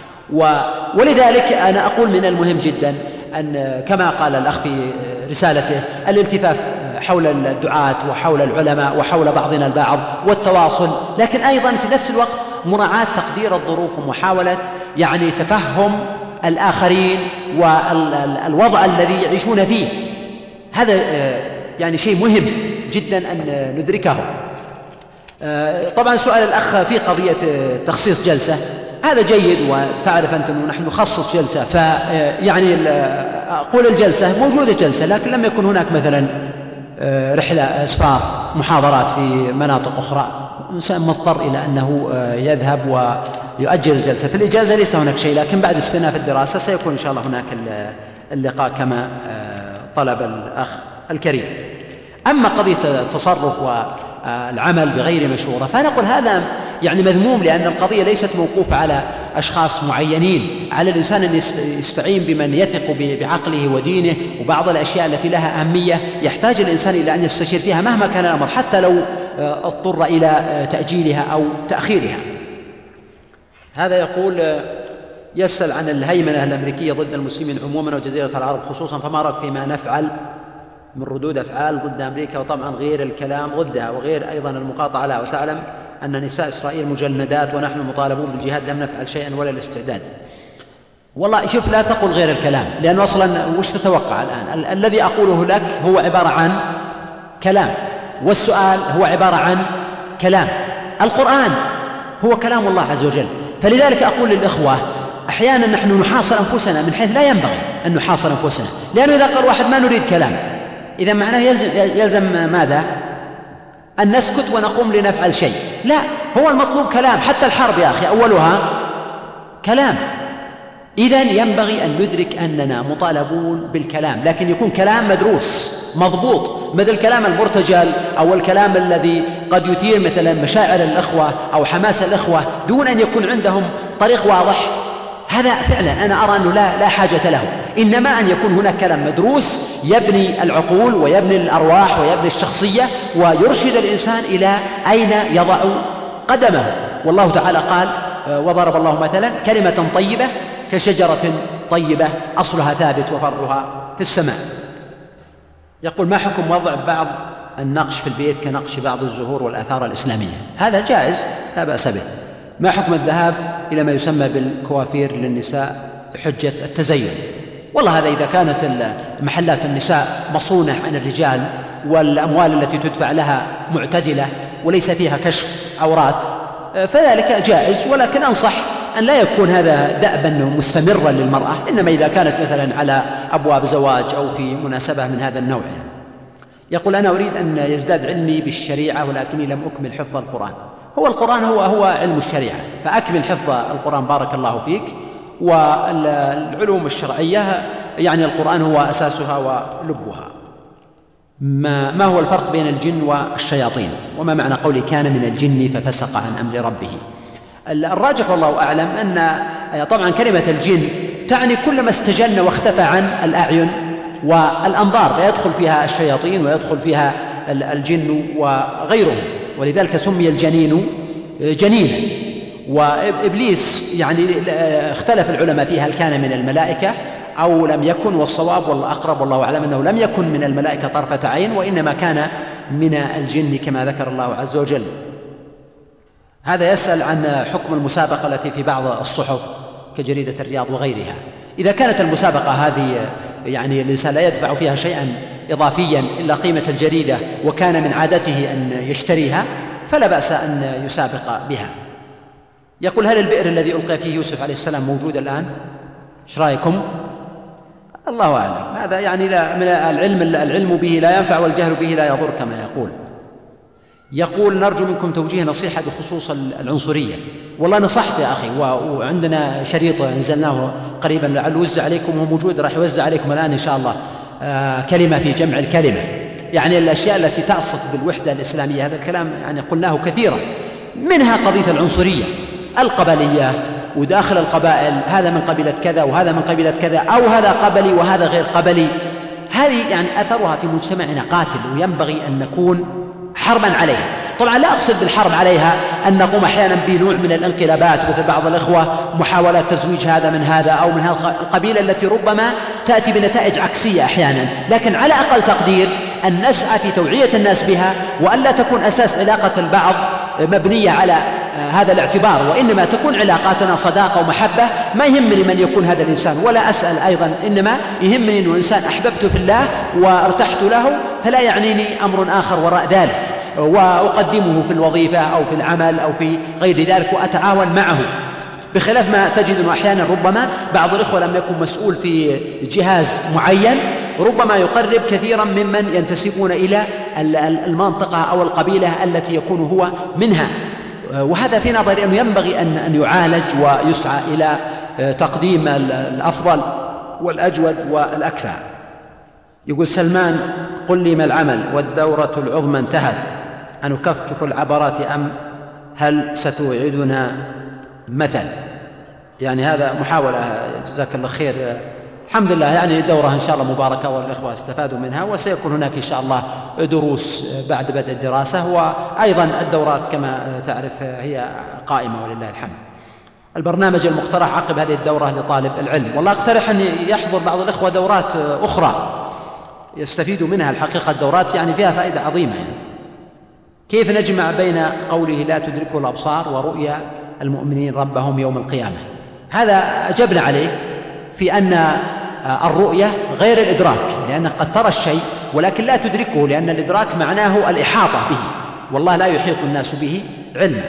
ولذلك أنا أقول من المهم جدا أن كما قال الأخ في رسالته الالتفاف حول الدعاة وحول العلماء وحول بعضنا البعض والتواصل، لكن أيضا في نفس الوقت مراعاة تقدير الظروف ومحاولة يعني تفهم الآخرين والوضع الذي يعيشون فيه. هذا يعني شيء مهم جدا أن ندركه. طبعا سؤال الأخ في قضية تخصيص جلسة، هذا جيد، وتعرف أنت أنه نحن نخصص جلسة، فيعني أقول الجلسة موجودة جلسة، لكن لم يكن هناك مثلا رحلة أسفار محاضرات في مناطق أخرى، الإنسان مضطر إلى أنه يذهب ويؤجل الجلسة. في الإجازة ليس هناك شيء، لكن بعد استئناف الدراسة سيكون إن شاء الله هناك اللقاء كما طلب الأخ الكريم. أما قضية التصرف والعمل بغير مشورة فأنا أقول هذا يعني مذموم، لأن القضية ليست موقوفة على أشخاص معينين. على الإنسان أن يستعين بمن يثق بعقله ودينه، وبعض الأشياء التي لها أهمية يحتاج الإنسان إلى أن يستشير فيها مهما كان الأمر، حتى لو اضطر إلى تأجيلها أو تأخيرها. هذا يقول يسأل عن الهيمنة الأمريكية ضد المسلمين عموما وجزيرة العرب خصوصا، فما رأيك فيما نفعل من ردود أفعال ضد أمريكا، وطبعا غير الكلام ضدها وغير أيضا المقاطعة لها، وتعلم أن نساء إسرائيل مجندات ونحن مطالبون بالجهاد، لم نفعل شيئا ولا الاستعداد. والله شوف، لا تقل غير الكلام، لأن أصلا وش تتوقع الآن؟ ال- الذي أقوله لك هو عبارة عن كلام، والسؤال هو عبارة عن كلام. القرآن هو كلام الله عز وجل. فلذلك أقول للإخوة أحيانا نحن نحاصر أنفسنا من حيث لا ينبغي أن نحاصر أنفسنا، لأنه إذا قال واحد ما نريد كلام، إذا معناه يلزم, يلزم ماذا؟ أن نسكت ونقوم لنفعل شيء. لا، هو المطلوب كلام. حتى الحرب يا أخي أولها كلام. إذن ينبغي أن ندرك أننا مطالبون بالكلام، لكن يكون كلام مدروس مضبوط، مثل الكلام المرتجل أو الكلام الذي قد يثير مثلا مشاعر الأخوة أو حماس الأخوة دون أن يكون عندهم طريق واضح. هذا فعلا أنا أرى أنه لا, لا حاجة له، إنما أن يكون هناك كلام مدروس يبني العقول ويبني الأرواح ويبني الشخصية ويرشد الإنسان إلى أين يضع قدمه. والله تعالى قال وضرب الله مثلا كلمة طيبة كشجرة طيبة أصلها ثابت وفرعها في السماء. يقول ما حكم وضع بعض النقش في البيت كنقش بعض الزهور والآثار الإسلامية؟ هذا جائز لا بأس به. ما حكم الذهاب إلى ما يسمى بالكوافير للنساء بحجة التزين؟ والله هذا إذا كانت محلات النساء مصونة عن الرجال والأموال التي تدفع لها معتدلة وليس فيها كشف عورات فذلك جائز، ولكن أنصح أن لا يكون هذا دأبا مستمرا للمرأة، إنما إذا كانت مثلا على أبواب زواج أو في مناسبة من هذا النوع. يقول أنا أريد أن يزداد علمي بالشريعة ولكني لم أكمل حفظ القرآن. هو القرآن هو هو علم الشريعة، فأكمل حفظ القرآن بارك الله فيك. والعلوم الشرعية يعني القرآن هو أساسها ولبها. ما, ما هو الفرق بين الجن والشياطين؟ وما معنى قولي كان من الجن ففسق عن أمر ربه؟ الراجح والله أعلم أن طبعا كلمة الجن تعني كل ما استجن واختفى عن الأعين والأنظار، فيدخل فيها الشياطين ويدخل فيها الجن وغيرهم، ولذلك سمي الجنين جنينا. وإبليس يعني اختلف العلماء فيها هل كان من الملائكة أو لم يكن، والصواب والأقرب والله أعلم أنه لم يكن من الملائكة طرفة عين، وإنما كان من الجن كما ذكر الله عز وجل. هذا يسأل عن حكم المسابقة التي في بعض الصحف كجريدة الرياض وغيرها. إذا كانت المسابقة هذه يعني الإنسان لا يدفع فيها شيئا إضافيا إلا قيمة الجريدة وكان من عادته أن يشتريها فلا بأس أن يسابق بها. يقول هل البئر الذي ألقى فيه يوسف عليه السلام موجود الآن؟ ايش رأيكم؟ الله أعلم. هذا يعني لا من العلم العلم به لا ينفع والجهل به لا يضر كما يقول. يقول نرجو منكم توجيه نصيحة بخصوص العنصرية. والله نصحت يا أخي، وعندنا شريط نزلناه قريبا لعل يوزع عليكم، وهو موجود راح يوزع عليكم الآن إن شاء الله. آه كلمة في جمع الكلمة، يعني الأشياء التي تعصف بالوحدة الإسلامية. هذا الكلام يعني قلناه كثيرا، منها قضية العنصرية القبلية، وداخل القبائل هذا من قبيلة كذا وهذا من قبيلة كذا، أو هذا قبلي وهذا غير قبلي. هذه يعني أثرها في مجتمعنا قاتل، وينبغي أن نكون حربا عليها. طبعا لا أقصد بالحرب عليها أن نقوم أحيانا بنوع من الانقلابات، مثل بعض الإخوة محاولات تزويج هذا من هذا أو من هذا القبيلة التي ربما تأتي بنتائج عكسية أحيانا، لكن على أقل تقدير أن نسعى في توعية الناس بها، وأن لا تكون أساس علاقة البعض مبنية على هذا الاعتبار، وإنما تكون علاقاتنا صداقة ومحبة. ما يهمني من يكون هذا الإنسان، ولا أسأل أيضا، إنما يهمني أنه إنسان أحببته في الله وارتحت له، فلا يعنيني أمر آخر وراء ذلك، وأقدمه في الوظيفة أو في العمل أو في غير ذلك وأتعاون معه، بخلاف ما تجد أنه أحيانا ربما بعض الإخوة لم يكن مسؤول في جهاز معين ربما يقرب كثيرا ممن ينتسبون إلى المنطقة أو القبيلة التي يكون هو منها، وهذا في نظري أنه ينبغي أن يعالج ويسعى إلى تقديم الأفضل والأجود والأكفأ. يقول سلمان قل لي ما العمل والدورة العظمى انتهت، أنكفكف العبرات أم هل ستوعدنا مثل؟ يعني هذا محاولة جزاك الله خير. الحمد لله يعني الدورة إن شاء الله مباركة والإخوة استفادوا منها، وسيكون هناك إن شاء الله دروس بعد بدء الدراسة، وأيضا الدورات كما تعرف هي قائمة ولله الحمد. البرنامج المقترح عقب هذه الدورة لطالب العلم، والله أقترح أن يحضر بعض الإخوة دورات أخرى يستفيدوا منها. الحقيقة الدورات يعني فيها فائدة عظيمة. يعني كيف نجمع بين قوله لا تدركه الأبصار ورؤيا المؤمنين ربهم يوم القيامة؟ هذا أجبنا عليه في أن الرؤية غير الإدراك، لأنك قد ترى الشيء ولكن لا تدركه، لأن الإدراك معناه الإحاطة به، والله لا يحيط الناس به علما.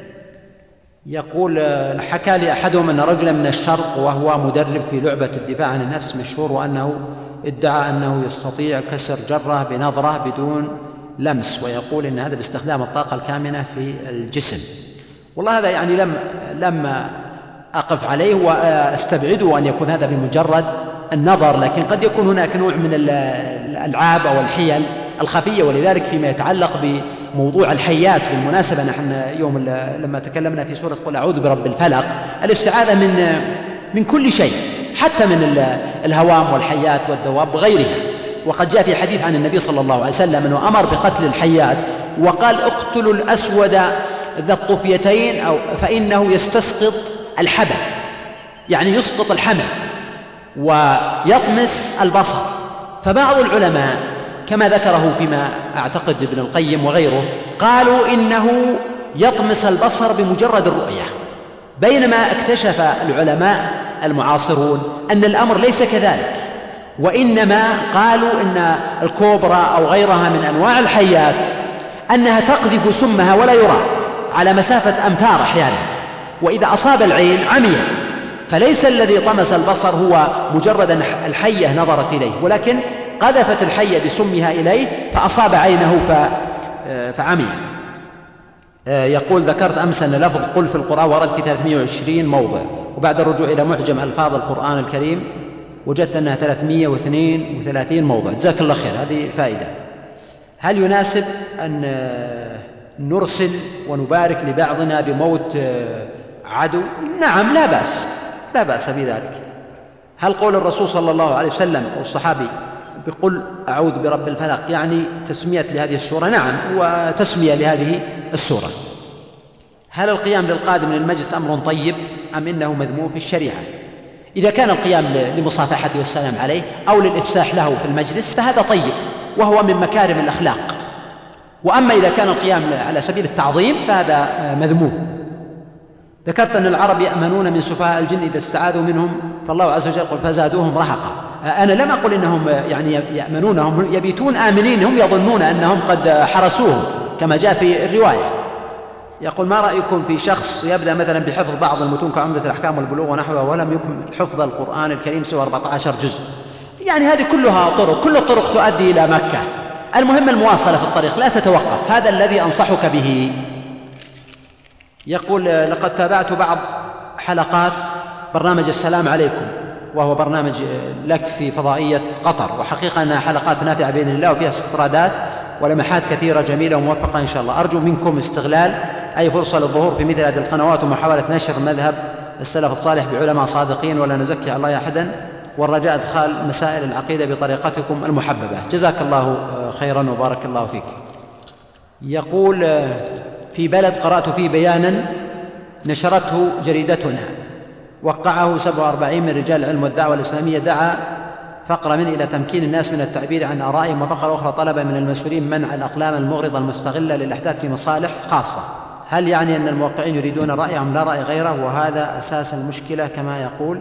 يقول حكى لي أحدهم أن رجلا من الشرق وهو مدرب في لعبة الدفاع عن النفس مشهور، وأنه ادعى أنه يستطيع كسر جرة بنظرة بدون لمس، ويقول إن هذا باستخدام الطاقة الكامنة في الجسم. والله هذا يعني لم لم أقف عليه وأستبعده أن يكون هذا بمجرد النظر، لكن قد يكون هناك نوع من الألعاب أو الحيل الخفية. ولذلك فيما يتعلق بموضوع الحيات، بالمناسبة نحن يوم لما تكلمنا في سورة قل أعوذ برب الفلق، الاستعاذة من من كل شيء حتى من الهوام والحيات والدواب وغيرها. وقد جاء في حديث عن النبي صلى الله عليه وسلم أنه أمر بقتل الحيات وقال اقتلوا الأسود ذا الطفيتين أو فإنه يستسقط الحبل، يعني يسقط الحمل ويطمس البصر. فبعض العلماء كما ذكره فيما أعتقد ابن القيم وغيره قالوا إنه يطمس البصر بمجرد الرؤية، بينما اكتشف العلماء المعاصرون أن الأمر ليس كذلك، وإنما قالوا إن الكوبرا أو غيرها من أنواع الحيات أنها تقذف سمها ولا يرى على مسافة أمتار أحيانا، وإذا أصاب العين عميت. فليس الذي طمس البصر هو مجرد الحية نظرت إليه، ولكن قذفت الحية بسمها إليه فأصاب عينه فعميت. يقول ذكرت أمس أن لفظ قل في القرآن ورد في ثلاثمائة وعشرين موضع، وبعد الرجوع إلى معجم ألفاظ القرآن الكريم وجدت أنها ثلاثمائة واثنين وثلاثين موضع. جزاك الله خير، هذه فائدة. هل يناسب أن نرسل ونبارك لبعضنا بموت عدو؟ نعم، لا بأس، لا بأس بذلك. هل قول الرسول صلى الله عليه وسلم والصحابي بقل أعوذ برب الفلق يعني تسمية لهذه السورة؟ نعم، وتسمية لهذه السورة. هل القيام للقادم للمجلس أمر طيب أم إنه مذموم في الشريعة؟ إذا كان القيام لمصافحته والسلام عليه أو للإفساح له في المجلس فهذا طيب وهو من مكارم الأخلاق، وأما إذا كان القيام على سبيل التعظيم فهذا مذموم. ذكرت أن العرب يأمنون من سفهاء الجن إذا استعاذوا منهم، فالله عز وجل قل فزادوهم رهقا. أنا لم أقل إنهم يعني يأمنون، هم يبيتون آمنين، هم يظنون أنهم قد حرسوهم كما جاء في الرواية. يقول ما رأيكم في شخص يبدأ مثلا بحفظ بعض المتون كعمدة الأحكام والبلوغ ونحوها ولم يكن حفظ القرآن الكريم سوى أربعة عشر جزء؟ يعني هذه كلها طرق، كل الطرق تؤدي إلى مكة. المهم المواصلة في الطريق، لا تتوقف، هذا الذي أنصحك به. يقول لقد تابعت بعض حلقات برنامج السلام عليكم، وهو برنامج لك في فضائية قطر، وحقيقة أنها حلقات نافعة بإذن الله وفيها استطرادات ولمحات كثيرة جميلة وموفقة إن شاء الله. أرجو منكم استغلال أي فرصة للظهور في مثل هذه القنوات ومحاولة نشر مذهب السلف الصالح بعلماء صادقين، ولا نزكي على الله أحدا، والرجاء إدخال مسائل العقيدة بطريقتكم المحببة. جزاك الله خيرا وبارك الله فيك. يقول في بلد قرأت فيه بيانا نشرته جريدتنا وقعه سبعة وأربعين من رجال العلم والدعوة الإسلامية، دعا فقرة من إلى تمكين الناس من التعبير عن آرائهم، وفقرة أخرى طلب من المسؤولين منع الأقلام المغرضة المستغلة للأحداث في مصالح خاصة. هل يعني أن الموقعين يريدون رأيهم لا رأي غيره، وهذا أساس المشكلة كما يقول؟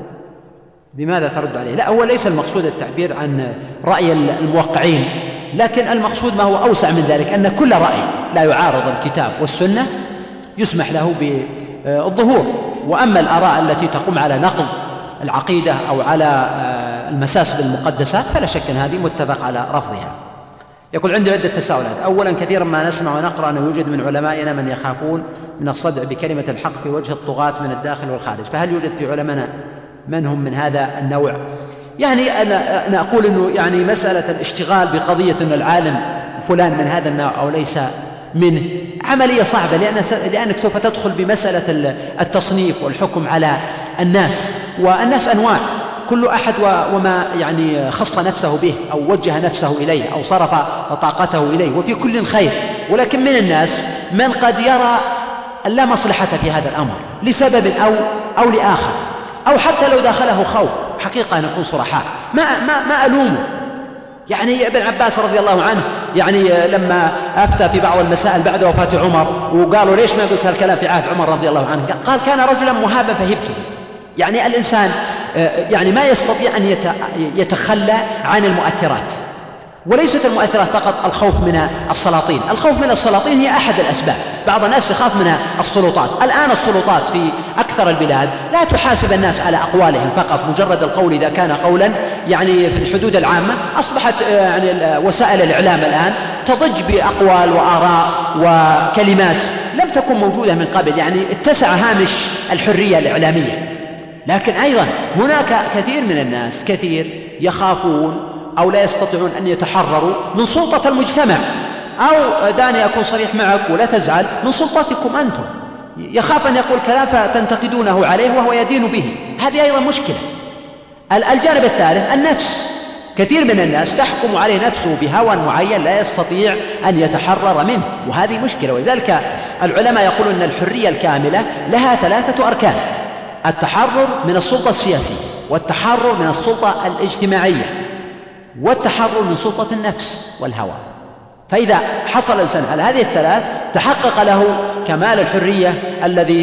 بماذا ترد عليه؟ لا، هو ليس المقصود التعبير عن رأي الموقعين، لكن المقصود ما هو أوسع من ذلك، أن كل رأي لا يعارض الكتاب والسنة يسمح له بالظهور. وأما الآراء التي تقوم على نقض العقيدة أو على المساس بالمقدسات فلا شك أن هذه متفق على رفضها. يقول عندي عدة تساؤلات. أولا، كثيرا ما نسمع ونقرأ أنه يوجد من علمائنا من يخافون من الصدع بكلمة الحق في وجه الطغاة من الداخل والخارج، فهل يوجد في علمنا من هم من هذا النوع؟ يعني أنا, أنا أقول أنه يعني مسألة الاشتغال بقضية أن العالم فلان من هذا النوع أو ليس منه عملية صعبة، لأن لأنك سوف تدخل بمسألة التصنيف والحكم على الناس، والناس أنواع، كل أحد وما يعني خص نفسه به أو وجه نفسه إليه أو صرف طاقته إليه، وفي كل خير. ولكن من الناس من قد يرى لا مصلحة في هذا الأمر لسبب أو أو لآخر، أو حتى لو داخله خوف. حقيقة نكون صرحاء، ما ما ما ألومه. يعني ابن عباس رضي الله عنه يعني لما أفتى في بعض المسائل بعد وفاة عمر وقالوا ليش ما قلت هالكلام في عهد عمر رضي الله عنه، قال كان رجلا مهابا فهبته. يعني الإنسان يعني ما يستطيع أن يتخلى عن المؤثرات، وليست المؤثرات فقط الخوف من السلاطين. الخوف من السلاطين هي أحد الأسباب. بعض الناس يخاف من السلطات. الآن السلطات في أكثر البلاد لا تحاسب الناس على أقوالهم فقط، مجرد القول إذا كان قولا يعني في الحدود العامة. أصبحت يعني وسائل الإعلام الآن تضج بأقوال وآراء وكلمات لم تكن موجودة من قبل، يعني اتسع هامش الحرية الإعلامية. لكن أيضا هناك كثير من الناس كثير يخافون أو لا يستطيعون أن يتحرروا من سلطة المجتمع، أو دعني أكون صريح معك ولا تزعل، من سلطتكم أنتم. يخاف أن يقول كلام فتنتقدونه عليه وهو يدين به، هذه أيضا مشكلة. الجانب الثالث النفس، كثير من الناس تحكم عليه نفسه بهوى معين لا يستطيع أن يتحرر منه، وهذه مشكلة. ولذلك العلماء يقولون أن الحرية الكاملة لها ثلاثة أركان: التحرر من السلطة السياسية، والتحرر من السلطة الاجتماعية، والتحرر من سلطة النفس والهوى. فإذا حصل الإنسان على هذه الثلاث تحقق له كمال الحرية الذي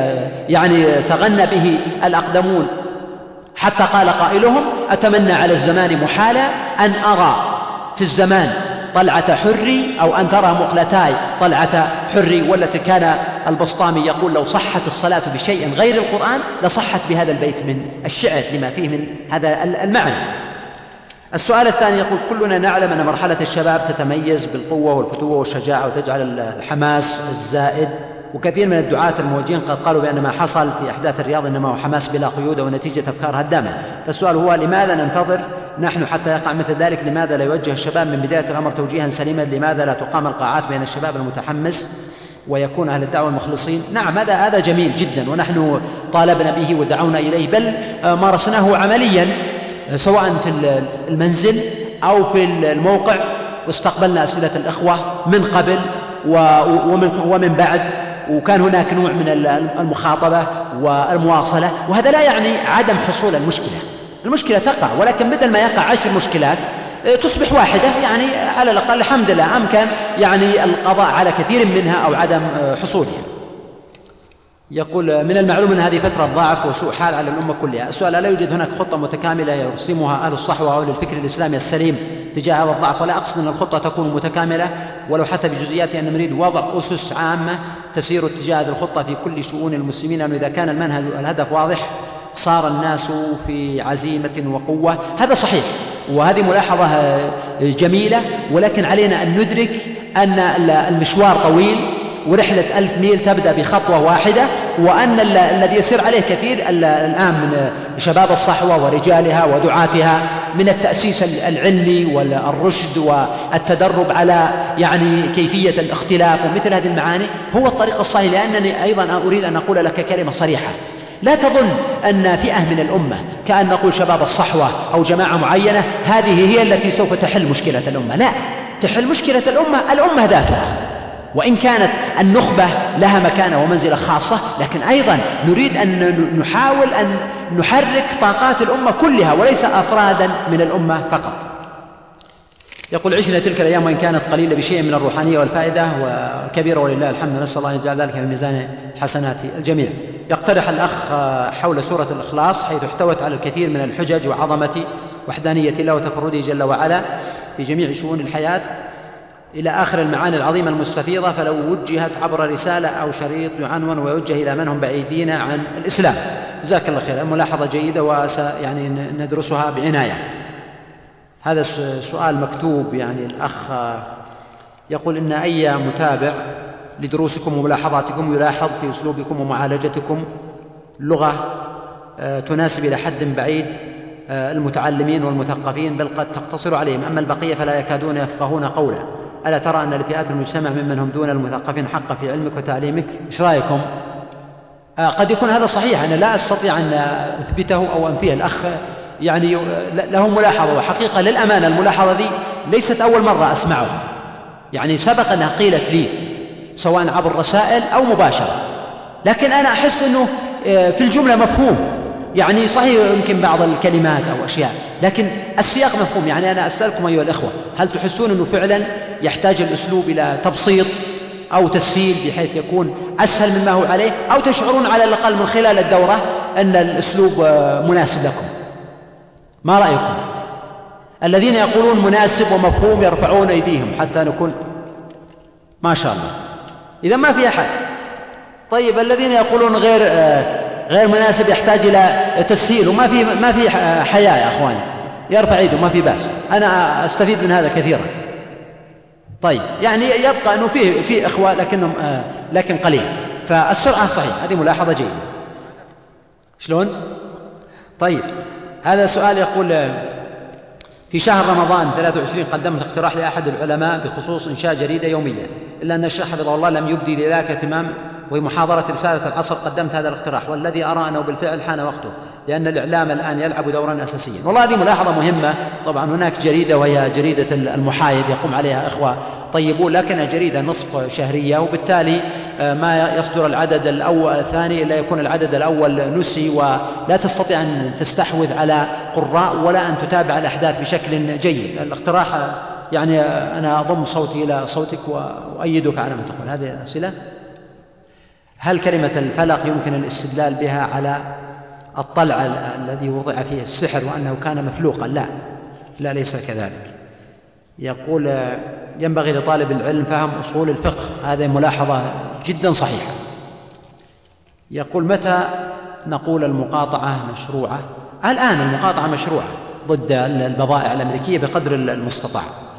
يعني تغنى به الأقدمون، حتى قال قائلهم: أتمنى على الزمان محالة أن أرى في الزمان طلعة حري أو أن ترى مقلتاي طلعة حري. والتي كان البسطامي يقول: لو صحت الصلاة بشيء غير القرآن لصحت بهذا البيت من الشعر لما فيه من هذا المعنى. السؤال الثاني يقول: كلنا نعلم أن مرحلة الشباب تتميز بالقوة والفتوة والشجاعة وتجعل الحماس الزائد، وكثير من الدعاة الموجهين قد قالوا بأن ما حصل في أحداث الرياض إنما هو حماس بلا قيود ونتيجة أفكار هدامة. فالسؤال هو: لماذا ننتظر نحن حتى يقع مثل ذلك؟ لماذا لا يوجه الشباب من بداية الأمر توجيها سليما؟ لماذا لا تقام القاعات بين الشباب المتحمس ويكون أهل الدعوة المخلصين؟ نعم، هذا هذا جميل جدا، ونحن طالبنا به ودعونا إليه، بل مارسناه عمليا سواء في المنزل أو في الموقع، واستقبلنا أسئلة الإخوة من قبل ومن بعد، وكان هناك نوع من المخاطبة والمواصلة. وهذا لا يعني عدم حصول المشكلة، المشكلة تقع، ولكن بدل ما يقع عشر مشكلات تصبح واحدة، يعني على الأقل الحمد لله أمكن يعني القضاء على كثير منها أو عدم حصولها. يقول: من المعلوم أن هذه فترة ضعف وسوء حال على الأمة كلها. السؤال: لا يوجد هناك خطة متكاملة يرسمها أهل الصحوة أو الفكر الإسلامي السليم تجاه هذا الضعف؟ ولا أقصد أن الخطة تكون متكاملة ولو حتى بجزئياتها، أن نريد وضع أسس عامة تسير اتجاه هذه الخطة في كل شؤون المسلمين، لأنه إذا كان المنهج الهدف واضح صار الناس في عزيمة وقوة. هذا صحيح، وهذه ملاحظة جميلة، ولكن علينا أن ندرك أن المشوار طويل، ورحلة ألف ميل تبدأ بخطوة واحدة، وأن الذي يسير عليه كثير الآن من شباب الصحوة ورجالها ودعاتها من التأسيس العلمي والرشد والتدرب على يعني كيفية الاختلاف ومثل هذه المعاني هو الطريق الصحيح. لأنني أيضا أريد أن أقول لك كلمة صريحة: لا تظن أن فئة من الأمة كأن نقول شباب الصحوة أو جماعة معينة هذه هي التي سوف تحل مشكلة الأمة. لا، تحل مشكلة الأمة الأمة ذاتها، وإن كانت النخبة لها مكانة ومنزلة خاصة، لكن أيضا نريد أن نحاول أن نحرك طاقات الأمة كلها وليس أفرادا من الأمة فقط. يقول: عشنا تلك الأيام وإن كانت قليلة بشيء من الروحانية والفائدة وكبيرة ولله الحمد، نسأل الله أن يجعل ذلك في ميزان حسنات الجميع. يقترح الأخ حول سورة الإخلاص، حيث احتوت على الكثير من الحجج وعظمة وحدانية الله وتفرده جل وعلا في جميع شؤون الحياة إلى آخر المعاني العظيمة المستفيضة، فلو وجهت عبر رسالة أو شريط يعنون ويوجه إلى من هم بعيدين عن الإسلام. جزاك الله خير، ملاحظة جيدة وس يعني ندرسها بعناية. هذا سؤال مكتوب، يعني الأخ يقول: إن أي متابع لدروسكم وملاحظاتكم يلاحظ في أسلوبكم ومعالجتكم لغة تناسب إلى حد بعيد المتعلمين والمثقفين، بل قد تقتصر عليهم، أما البقية فلا يكادون يفقهون قولا. ألا ترى أن لفئات المجتمع ممن هم دون المثقفين حق في علمك وتعليمك؟ إيش رأيكم؟ آه قد يكون هذا صحيح، أنا لا أستطيع أن أثبته أو أنفيه. الأخ يعني له ملاحظة، وحقيقة للأمانة الملاحظة دي ليست أول مرة أسمعها، يعني سبق أنها قيلت لي سواء عبر رسائل أو مباشرة، لكن أنا أحس أنه في الجملة مفهوم. يعني صحيح يمكن بعض الكلمات أو أشياء، لكن السياق مفهوم. يعني أنا أسألكم أيها الإخوة، هل تحسون أنه فعلا يحتاج الأسلوب إلى تبسيط أو تسهيل بحيث يكون أسهل مما هو عليه، أو تشعرون على الأقل من خلال الدورة أن الأسلوب مناسب لكم؟ ما رأيكم؟ الذين يقولون مناسب ومفهوم يرفعون أيديهم حتى نكون ما شاء الله، إذا ما في أحد. طيب الذين يقولون غير غير مناسب يحتاج إلى تسهيل وما في ما في حياة يا أخواني، يرفع يده ما في بأس، أنا أستفيد من هذا كثيرا. طيب يعني يبقى أنه فيه في إخوة لكنهم آه لكن قليل، فالسرعة صحيح، هذه ملاحظة جيدة. شلون؟ طيب هذا سؤال يقول: في شهر رمضان ثلاثة وعشرين قدمت اقتراح لأحد العلماء بخصوص إنشاء جريدة يومية، إلا أن الشيخ حفظه الله لم يبدي لذلك اهتمام، وفي محاضرة رسالة العصر قدمت هذا الاقتراح، والذي أرى أنه بالفعل حان وقته، لأن الإعلام الآن يلعب دورا أساسيا. والله هذه ملاحظة مهمة. طبعا هناك جريدة وهي جريدة المحايد يقوم عليها إخوة طيبون، لكنها جريدة نصف شهرية، وبالتالي ما يصدر العدد الأول الثاني إلا يكون العدد الأول نسي، ولا تستطيع أن تستحوذ على قراء ولا أن تتابع الأحداث بشكل جيد. الاقتراح يعني أنا أضم صوتي إلى صوتك وأؤيدك على ما تقول. هذه الأسئلة: هل كلمة الفلق يمكن الاستدلال بها على الطلع الذي وضع فيه السحر وأنه كان مفلوقا؟ لا لا ليس كذلك. يقول: ينبغي لطالب العلم فهم أصول الفقه، هذه ملاحظة جدا صحيحة. يقول: متى نقول المقاطعة مشروعة؟ الآن المقاطعة مشروعة، ضد البضائع الأمريكية بقدر المستطاع.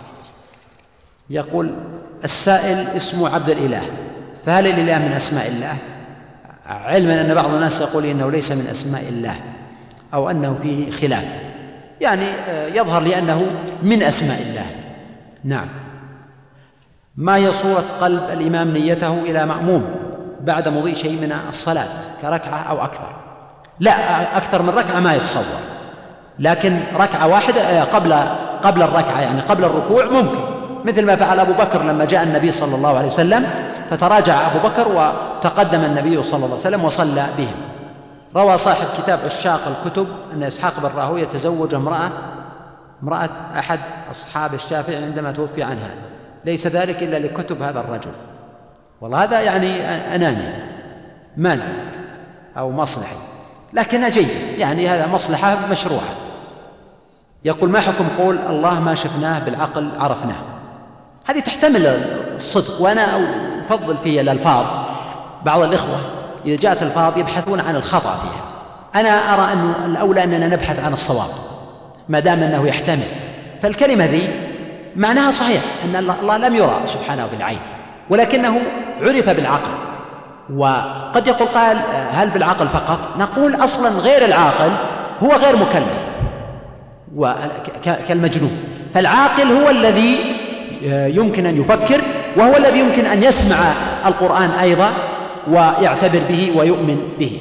يقول السائل اسمه عبد الإله، فهل الإله من أسماء الله؟ علما أن بعض الناس يقول إنه ليس من أسماء الله أو أنه فيه خلاف، يعني يظهر لي أنه من أسماء الله. نعم. ما هي صورة قلب الإمام نيته إلى مأموم بعد مضي شيء من الصلاة كركعة أو أكثر؟ لا، أكثر من ركعة ما يتصور، لكن ركعة واحدة قبل قبل الركعة يعني قبل الركوع ممكن، مثل ما فعل أبو بكر لما جاء النبي صلى الله عليه وسلم فتراجع أبو بكر وتقدم النبي صلى الله عليه وسلم وصلى بهم. روى صاحب كتاب عشاق الكتب أن إسحاق بن راهويه تزوج امرأة امرأة أحد أصحاب الشافعي عندما توفي عنها، ليس ذلك إلا لكتب هذا الرجل. والله هذا يعني أناني مادي أو مصلحي، لكنها جيد، يعني هذا مصلحة مشروعة. يقول ما حكم قول الله ما شفناه بالعقل عرفناه؟ هذه تحتمل الصدق، وأنا أفضل فيها الألفاظ. بعض الإخوة إذا جاءت الألفاظ يبحثون عن الخطأ فيها، أنا أرى أن الأولى أننا نبحث عن الصواب ما دام أنه يحتمل. فالكلمة ذي معناها صحيح أن الله لم يرى سبحانه بالعين، ولكنه عرف بالعقل. وقد يقول قال هل بالعقل فقط؟ نقول أصلا غير العاقل هو غير مكلف كالمجنون، فالعاقل هو الذي يمكن أن يفكر، وهو الذي يمكن أن يسمع القرآن أيضا ويعتبر به ويؤمن به.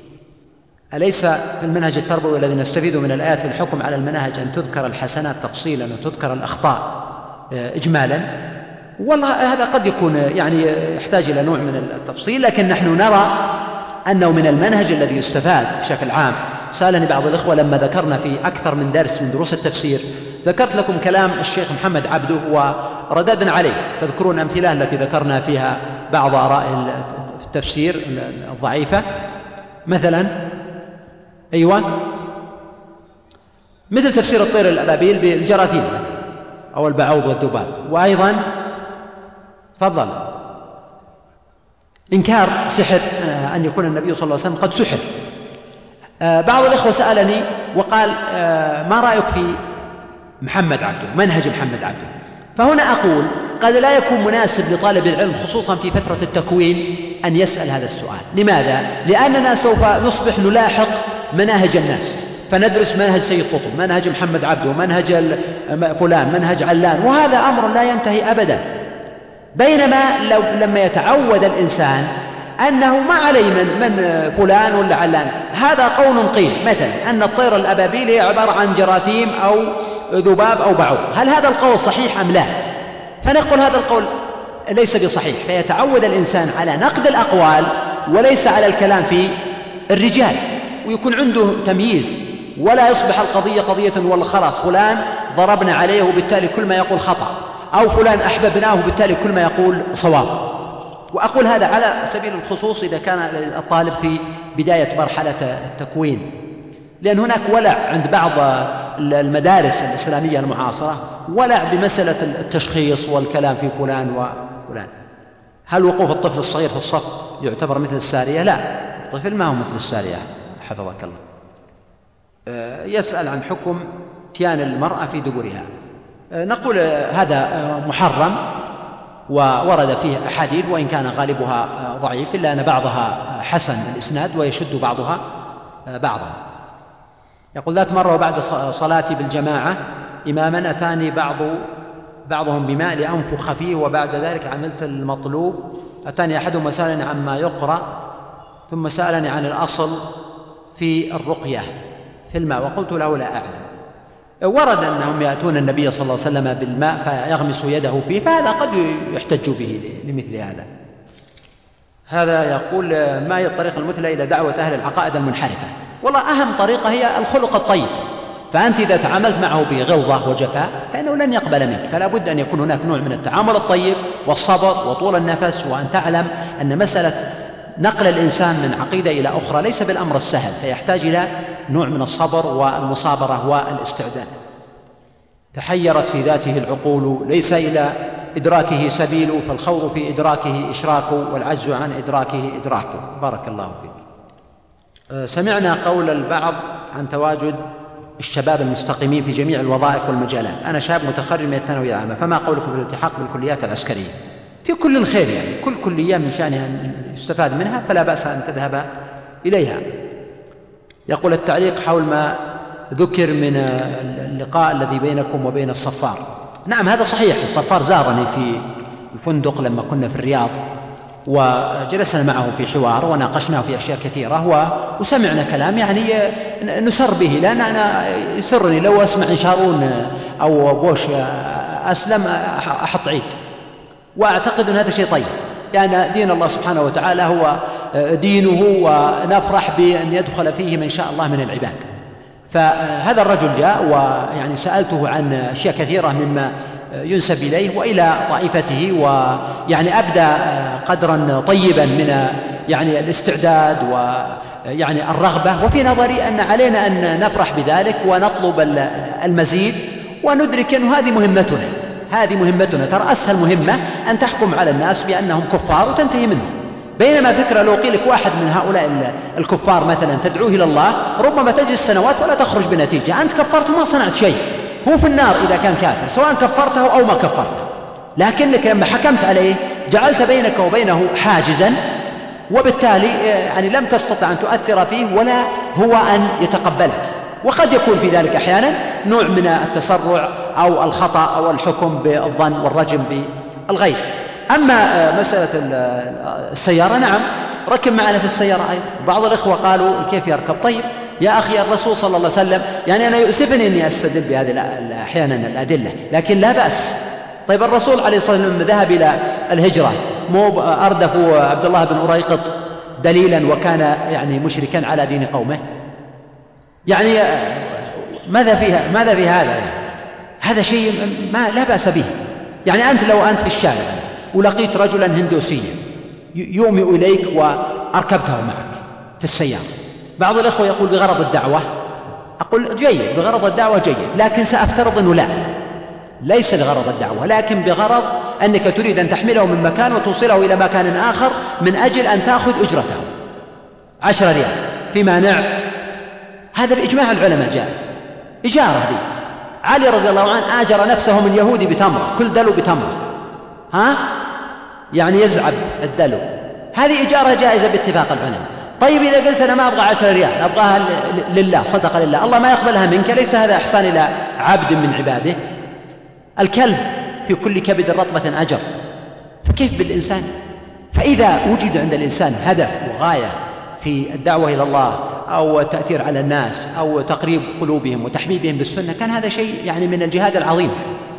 أليس في المنهج التربوي الذي نستفيد من الآيات في الحكم على المناهج أن تذكر الحسنات تفصيلا وتذكر الأخطاء إجمالا؟ والله هذا قد يكون يعني يحتاج إلى نوع من التفصيل، لكن نحن نرى أنه من المنهج الذي يستفاد بشكل عام. سألني بعض الإخوة لما ذكرنا في أكثر من درس من دروس التفسير، ذكرت لكم كلام الشيخ محمد عبده ورددنا عليه، تذكرون أمثلة التي ذكرنا فيها بعض آراء التفسير الضعيفة، مثلا أيوة مثل تفسير الطير الأبابيل بالجراثيم أو البعوض والذباب. وأيضا تفضل إنكار سحر، أن يكون النبي صلى الله عليه وسلم قد سحر. بعض الإخوة سألني وقال ما رأيك في محمد عبده، منهج محمد عبده؟ فهنا أقول قد لا يكون مناسب لطالب العلم خصوصا في فترة التكوين أن يسأل هذا السؤال. لماذا؟ لأننا سوف نصبح نلاحق مناهج الناس، فندرس منهج سيد قطب، منهج محمد عبده، منهج فلان، منهج علان، وهذا أمر لا ينتهي أبدا. بينما لو لما يتعود الإنسان أنه ما عليه من, من فلان ولا علان، هذا قول قيل مثلا أن الطير الأبابيل هي عبارة عن جراثيم أو ذباب أو بعوض، هل هذا القول صحيح أم لا؟ فنقول هذا القول ليس بصحيح، فيتعود الإنسان على نقد الأقوال وليس على الكلام في الرجال، ويكون عنده تمييز، ولا يصبح القضية قضية والله خلاص فلان ضربنا عليه وبالتالي كل ما يقول خطأ، أو فلان أحببناه وبالتالي كل ما يقول صواب. وأقول هذا على سبيل الخصوص إذا كان الطالب في بداية مرحلة التكوين، لأن هناك ولع عند بعض المدارس الإسلامية المعاصرة، ولع بمسألة التشخيص والكلام في فلان وفلان. هل وقوف الطفل الصغير في الصف يعتبر مثل السارية؟ لا، الطفل ما هو مثل السارية حفظك الله. يسأل عن حكم تيان المرأة في دبرها. نقول هذا محرم وورد فيه أحاديث، وإن كان غالبها ضعيف إلا أن بعضها حسن الإسناد ويشد بعضها بعضا. يقول ذات مرة وبعد صلاتي بالجماعة إماما أتاني بعض بعضهم بماء لأنفخ فيه، وبعد ذلك عملت المطلوب. أتاني أحدهم سألني عما يقرأ ثم سألني عن الأصل في الرقية في الماء، وقلت له لا أعلم. ورد أنهم يأتون النبي صلى الله عليه وسلم بالماء فيغمس يده فيه، فهذا قد يحتج به لمثل هذا. هذا يقول ما هي الطريقة المثلى إلى دعوة أهل العقائد المنحرفة؟ والله أهم طريقة هي الخلق الطيب، فأنت إذا تعاملت معه بغلظة وجفاء فإنه لن يقبل منك، فلا بد أن يكون هناك نوع من التعامل الطيب والصبر وطول النفس، وأن تعلم أن مسألة نقل الإنسان من عقيدة إلى أخرى ليس بالأمر السهل، فيحتاج إلى نوع من الصبر والمصابرة والاستعداد. تحيرت في ذاته العقول ليس إلى إدراكه سبيل، فالخوض في إدراكه إشراك، والعجز عن إدراكه إدراك. بارك الله فيك. سمعنا قول البعض عن تواجد الشباب المستقيمين في جميع الوظائف والمجالات. أنا شاب متخرج من الثانوية العامة، فما قولكم بالالتحاق بالكليات العسكرية؟ في كل خير، يعني كل كلية من شأنها أن يستفاد منها، فلا بأس أن تذهب إليها. يقول التعليق حول ما ذكر من اللقاء الذي بينكم وبين الصفار. نعم هذا صحيح، الصفار زارني في الفندق لما كنا في الرياض، وجلسنا معه في حوار وناقشناه في أشياء كثيرة وسمعنا كلام يعني نسر به، لأن أنا يسرني لو أسمع إن شارون أو بوش أسلم أحط عيد، وأعتقد أن هذا شيء طيب، لأن يعني دين الله سبحانه وتعالى هو دينه، ونفرح بأن يدخل فيه من شاء الله من العباد. فهذا الرجل جاء ويعني سألته عن أشياء كثيرة مما ينسب إليه وإلى طائفته، ويعني أبدى قدرا طيبا من يعني الاستعداد ويعني الرغبة، وفي نظري أن علينا أن نفرح بذلك ونطلب المزيد وندرك أن هذه مهمتنا، هذه مهمتنا. ترى أسهل مهمة أن تحكم على الناس بأنهم كفار وتنتهي منهم، بينما فكرة لو قيل لك واحد من هؤلاء الكفار مثلا تدعوه إلى الله ربما تجلس سنوات ولا تخرج بنتيجة، أنت كفرته ما صنعت شيء، هو في النار إذا كان كافر سواء كفرته أو ما كفرته، لكنك لما حكمت عليه جعلت بينك وبينه حاجزا، وبالتالي يعني لم تستطع أن تؤثر فيه ولا هو أن يتقبلك. وقد يكون في ذلك أحيانا نوع من التسرع أو الخطأ أو الحكم بالظن والرجم بالغيب. أما مسألة السيارة، نعم ركب معنا في السيارة أيضا. بعض الإخوة قالوا كيف يركب؟ طيب يا أخي الرسول صلى الله عليه وسلم، يعني أنا يؤسفني أني أستدل بهذه أحيانا الأدلة، لكن لا بأس. طيب الرسول عليه الصلاة والسلام ذهب إلى الهجرة، مو أردفوا عبد الله بن أريقط دليلا وكان يعني مشركا على دين قومه؟ يعني ماذا فيها ماذا في هذا؟ يعني هذا شيء ما لا بأس به. يعني أنت لو أنت في الشارع ولقيت رجلا هندوسيا يومئ إليك وأركبته معك في السيارة، بعض الأخوة يقول بغرض الدعوة، أقول جيد بغرض الدعوة جيد، لكن سأفترض أنه لا ليس لغرض الدعوة، لكن بغرض أنك تريد أن تحمله من مكان وتوصله إلى مكان آخر من أجل أن تأخذ أجرته عشر ريال في مانع، هذا بإجماع العلماء جائز. إجارة دي، علي رضي الله عنه آجر نفسه من يهودي بتمرة، كل دلو بتمرة، ها يعني يزعب الدلو، هذه إجارة جائزة باتفاق العلماء. طيب إذا قلت أنا ما أبغى عشر ريال، أبغاها لله، صدقة لله، الله ما يقبلها منك، ليس هذا إحسان إلى عبد من عباده؟ الكلب في كل كبد رطبة أجر، فكيف بالإنسان؟ فإذا وجد عند الإنسان هدف وغاية في الدعوة إلى الله أو التأثير على الناس أو تقريب قلوبهم وتحبيبهم بالسنة، كان هذا شيء يعني من الجهاد العظيم.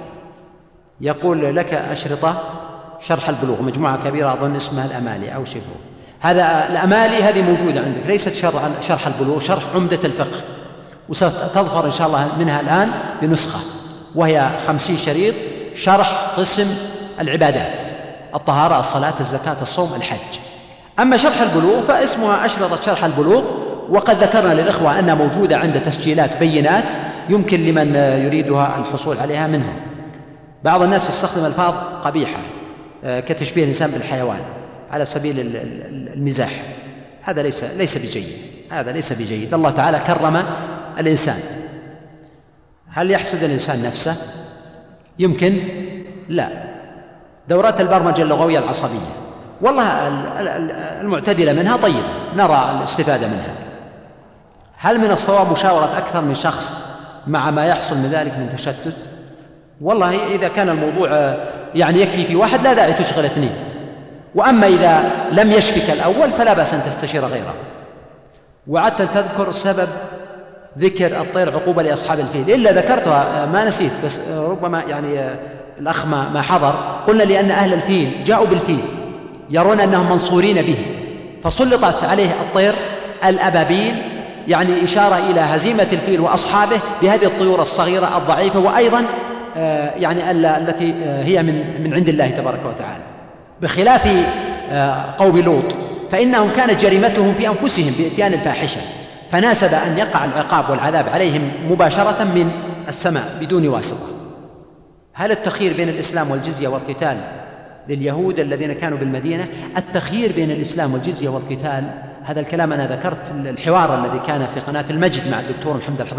يقول لك أشرطة شرح البلوغ، مجموعة كبيرة أظن اسمها الأمالي أو شبهه، هذا الأمالي هذه موجودة عندك، ليست شرح البلوغ، شرح عمدة الفقه، وستظفر إن شاء الله منها الآن بنسخة وهي خمسين شريط، شرح قسم العبادات، الطهارة، الصلاة، الزكاة، الصوم، الحج. أما شرح البلوغ فاسمها أشرطة شرح البلوغ، وقد ذكرنا للإخوة أنها موجودة عند تسجيلات بينات يمكن لمن يريدها الحصول عليها منهم. بعض الناس يستخدم ألفاظ قبيحة كتشبيه الإنسان بالحيوان على سبيل المزاح، هذا ليس ليس بجيد، هذا ليس بجيد. الله تعالى كرم الإنسان، هل يحسد الإنسان نفسه؟ يمكن لا. دورات البرمجة اللغوية العصبية والله المعتدلة منها طيبة، نرى الاستفادة منها. هل من الصواب مشاورة أكثر من شخص مع ما يحصل من ذلك من تشتت؟ والله إذا كان الموضوع يعني يكفي في واحد لا داعي تشغل اثنين، وأما إذا لم يشفك الأول فلا بأس أن تستشير غيره. وعدت أن تذكر سبب ذكر الطير عقوبة لأصحاب الفيل، إلا ذكرتها ما نسيت، بس ربما يعني الأخ ما حضر. قلنا لأن أهل الفيل جاءوا بالفيل يرون أنهم منصورين به، فسلطت عليه الطير الأبابيل، يعني إشارة إلى هزيمة الفيل وأصحابه بهذه الطيور الصغيرة الضعيفة، وأيضا يعني التي هي من من عند الله تبارك وتعالى، بخلاف قوم لوط فإنهم كانت جريمتهم في أنفسهم بإتيان الفاحشة، فناسب أن يقع العقاب والعذاب عليهم مباشرة من السماء بدون واسطة. هل التخيير بين الإسلام والجزية والقتال لليهود الذين كانوا بالمدينة؟ التخيير بين الإسلام والجزية والقتال هذا الكلام أنا ذكرت في الحوار الذي كان في قناة المجد مع الدكتور محمد الحضيف.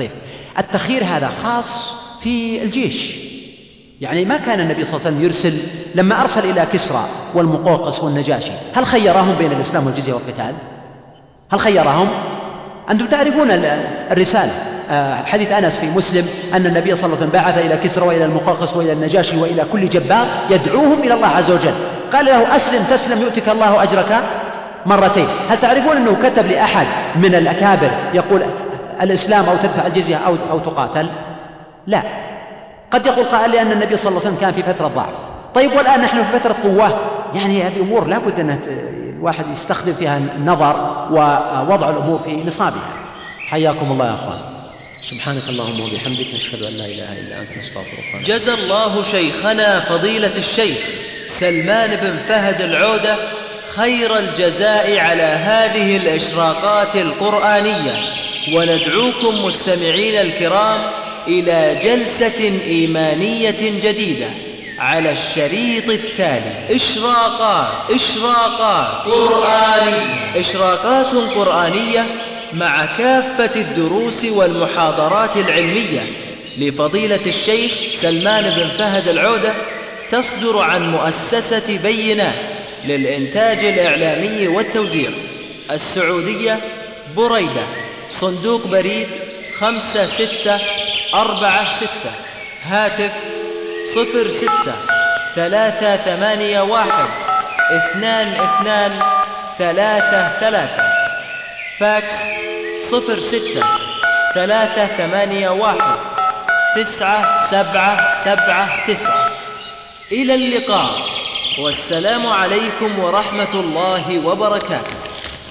التخيير هذا خاص في الجيش، يعني ما كان النبي صلى الله عليه وسلم يرسل لما أرسل إلى كسرى والمقوقس والنجاشي، هل خيرهم بين الإسلام والجزية والقتال؟ هل خيرهم؟ أنتم تعرفون الرسالة، حديث أنس في مسلم أن النبي صلى الله عليه وسلم بعث إلى كسرى وإلى المقوقس وإلى النجاشي وإلى كل جبار يدعوهم إلى الله عز وجل، قال له أسلم تسلم يؤتك الله أجرك مرتين. هل تعرفون أنه كتب لأحد من الأكابر يقول الإسلام أو تدفع الجزية أو, أو تقاتل؟ لا. قد يقول قائل لأن النبي صلى الله عليه وسلم كان في فترة ضعف. طيب والآن نحن في فترة قوة، يعني هذه أمور لا بد أن الواحد يستخدم فيها النظر ووضع الأمور في نصابها. حياكم الله يا أخوان. سبحانك اللهم وبحمدك نشهد أن لا إله إلا أنت نستغفرك. جزى الله شيخنا فضيلة الشيخ سلمان بن فهد العودة خير الجزاء على هذه الإشراقات القرآنية، وندعوكم مستمعين الكرام إلى جلسة إيمانية جديدة على الشريط التالي. إشراقات إشراقات قرآنية إشراقات قرآنية مع كافة الدروس والمحاضرات العلمية لفضيلة الشيخ سلمان بن فهد العودة، تصدر عن مؤسسة بينات للإنتاج الإعلامي والتوزيع، السعودية، بريدة، صندوق بريد خمسة ستة أربعة ستة، هاتف صفر ستة ثلاثة ثمانية واحد اثنان اثنان ثلاثة ثلاثة، فاكس صفر ستة ثلاثة ثمانية واحد تسعة سبعة سبعة تسعة. إلى اللقاء، والسلام عليكم ورحمة الله وبركاته.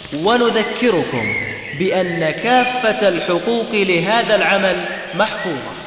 ونذكركم بأن كافة الحقوق لهذا العمل محفوظة.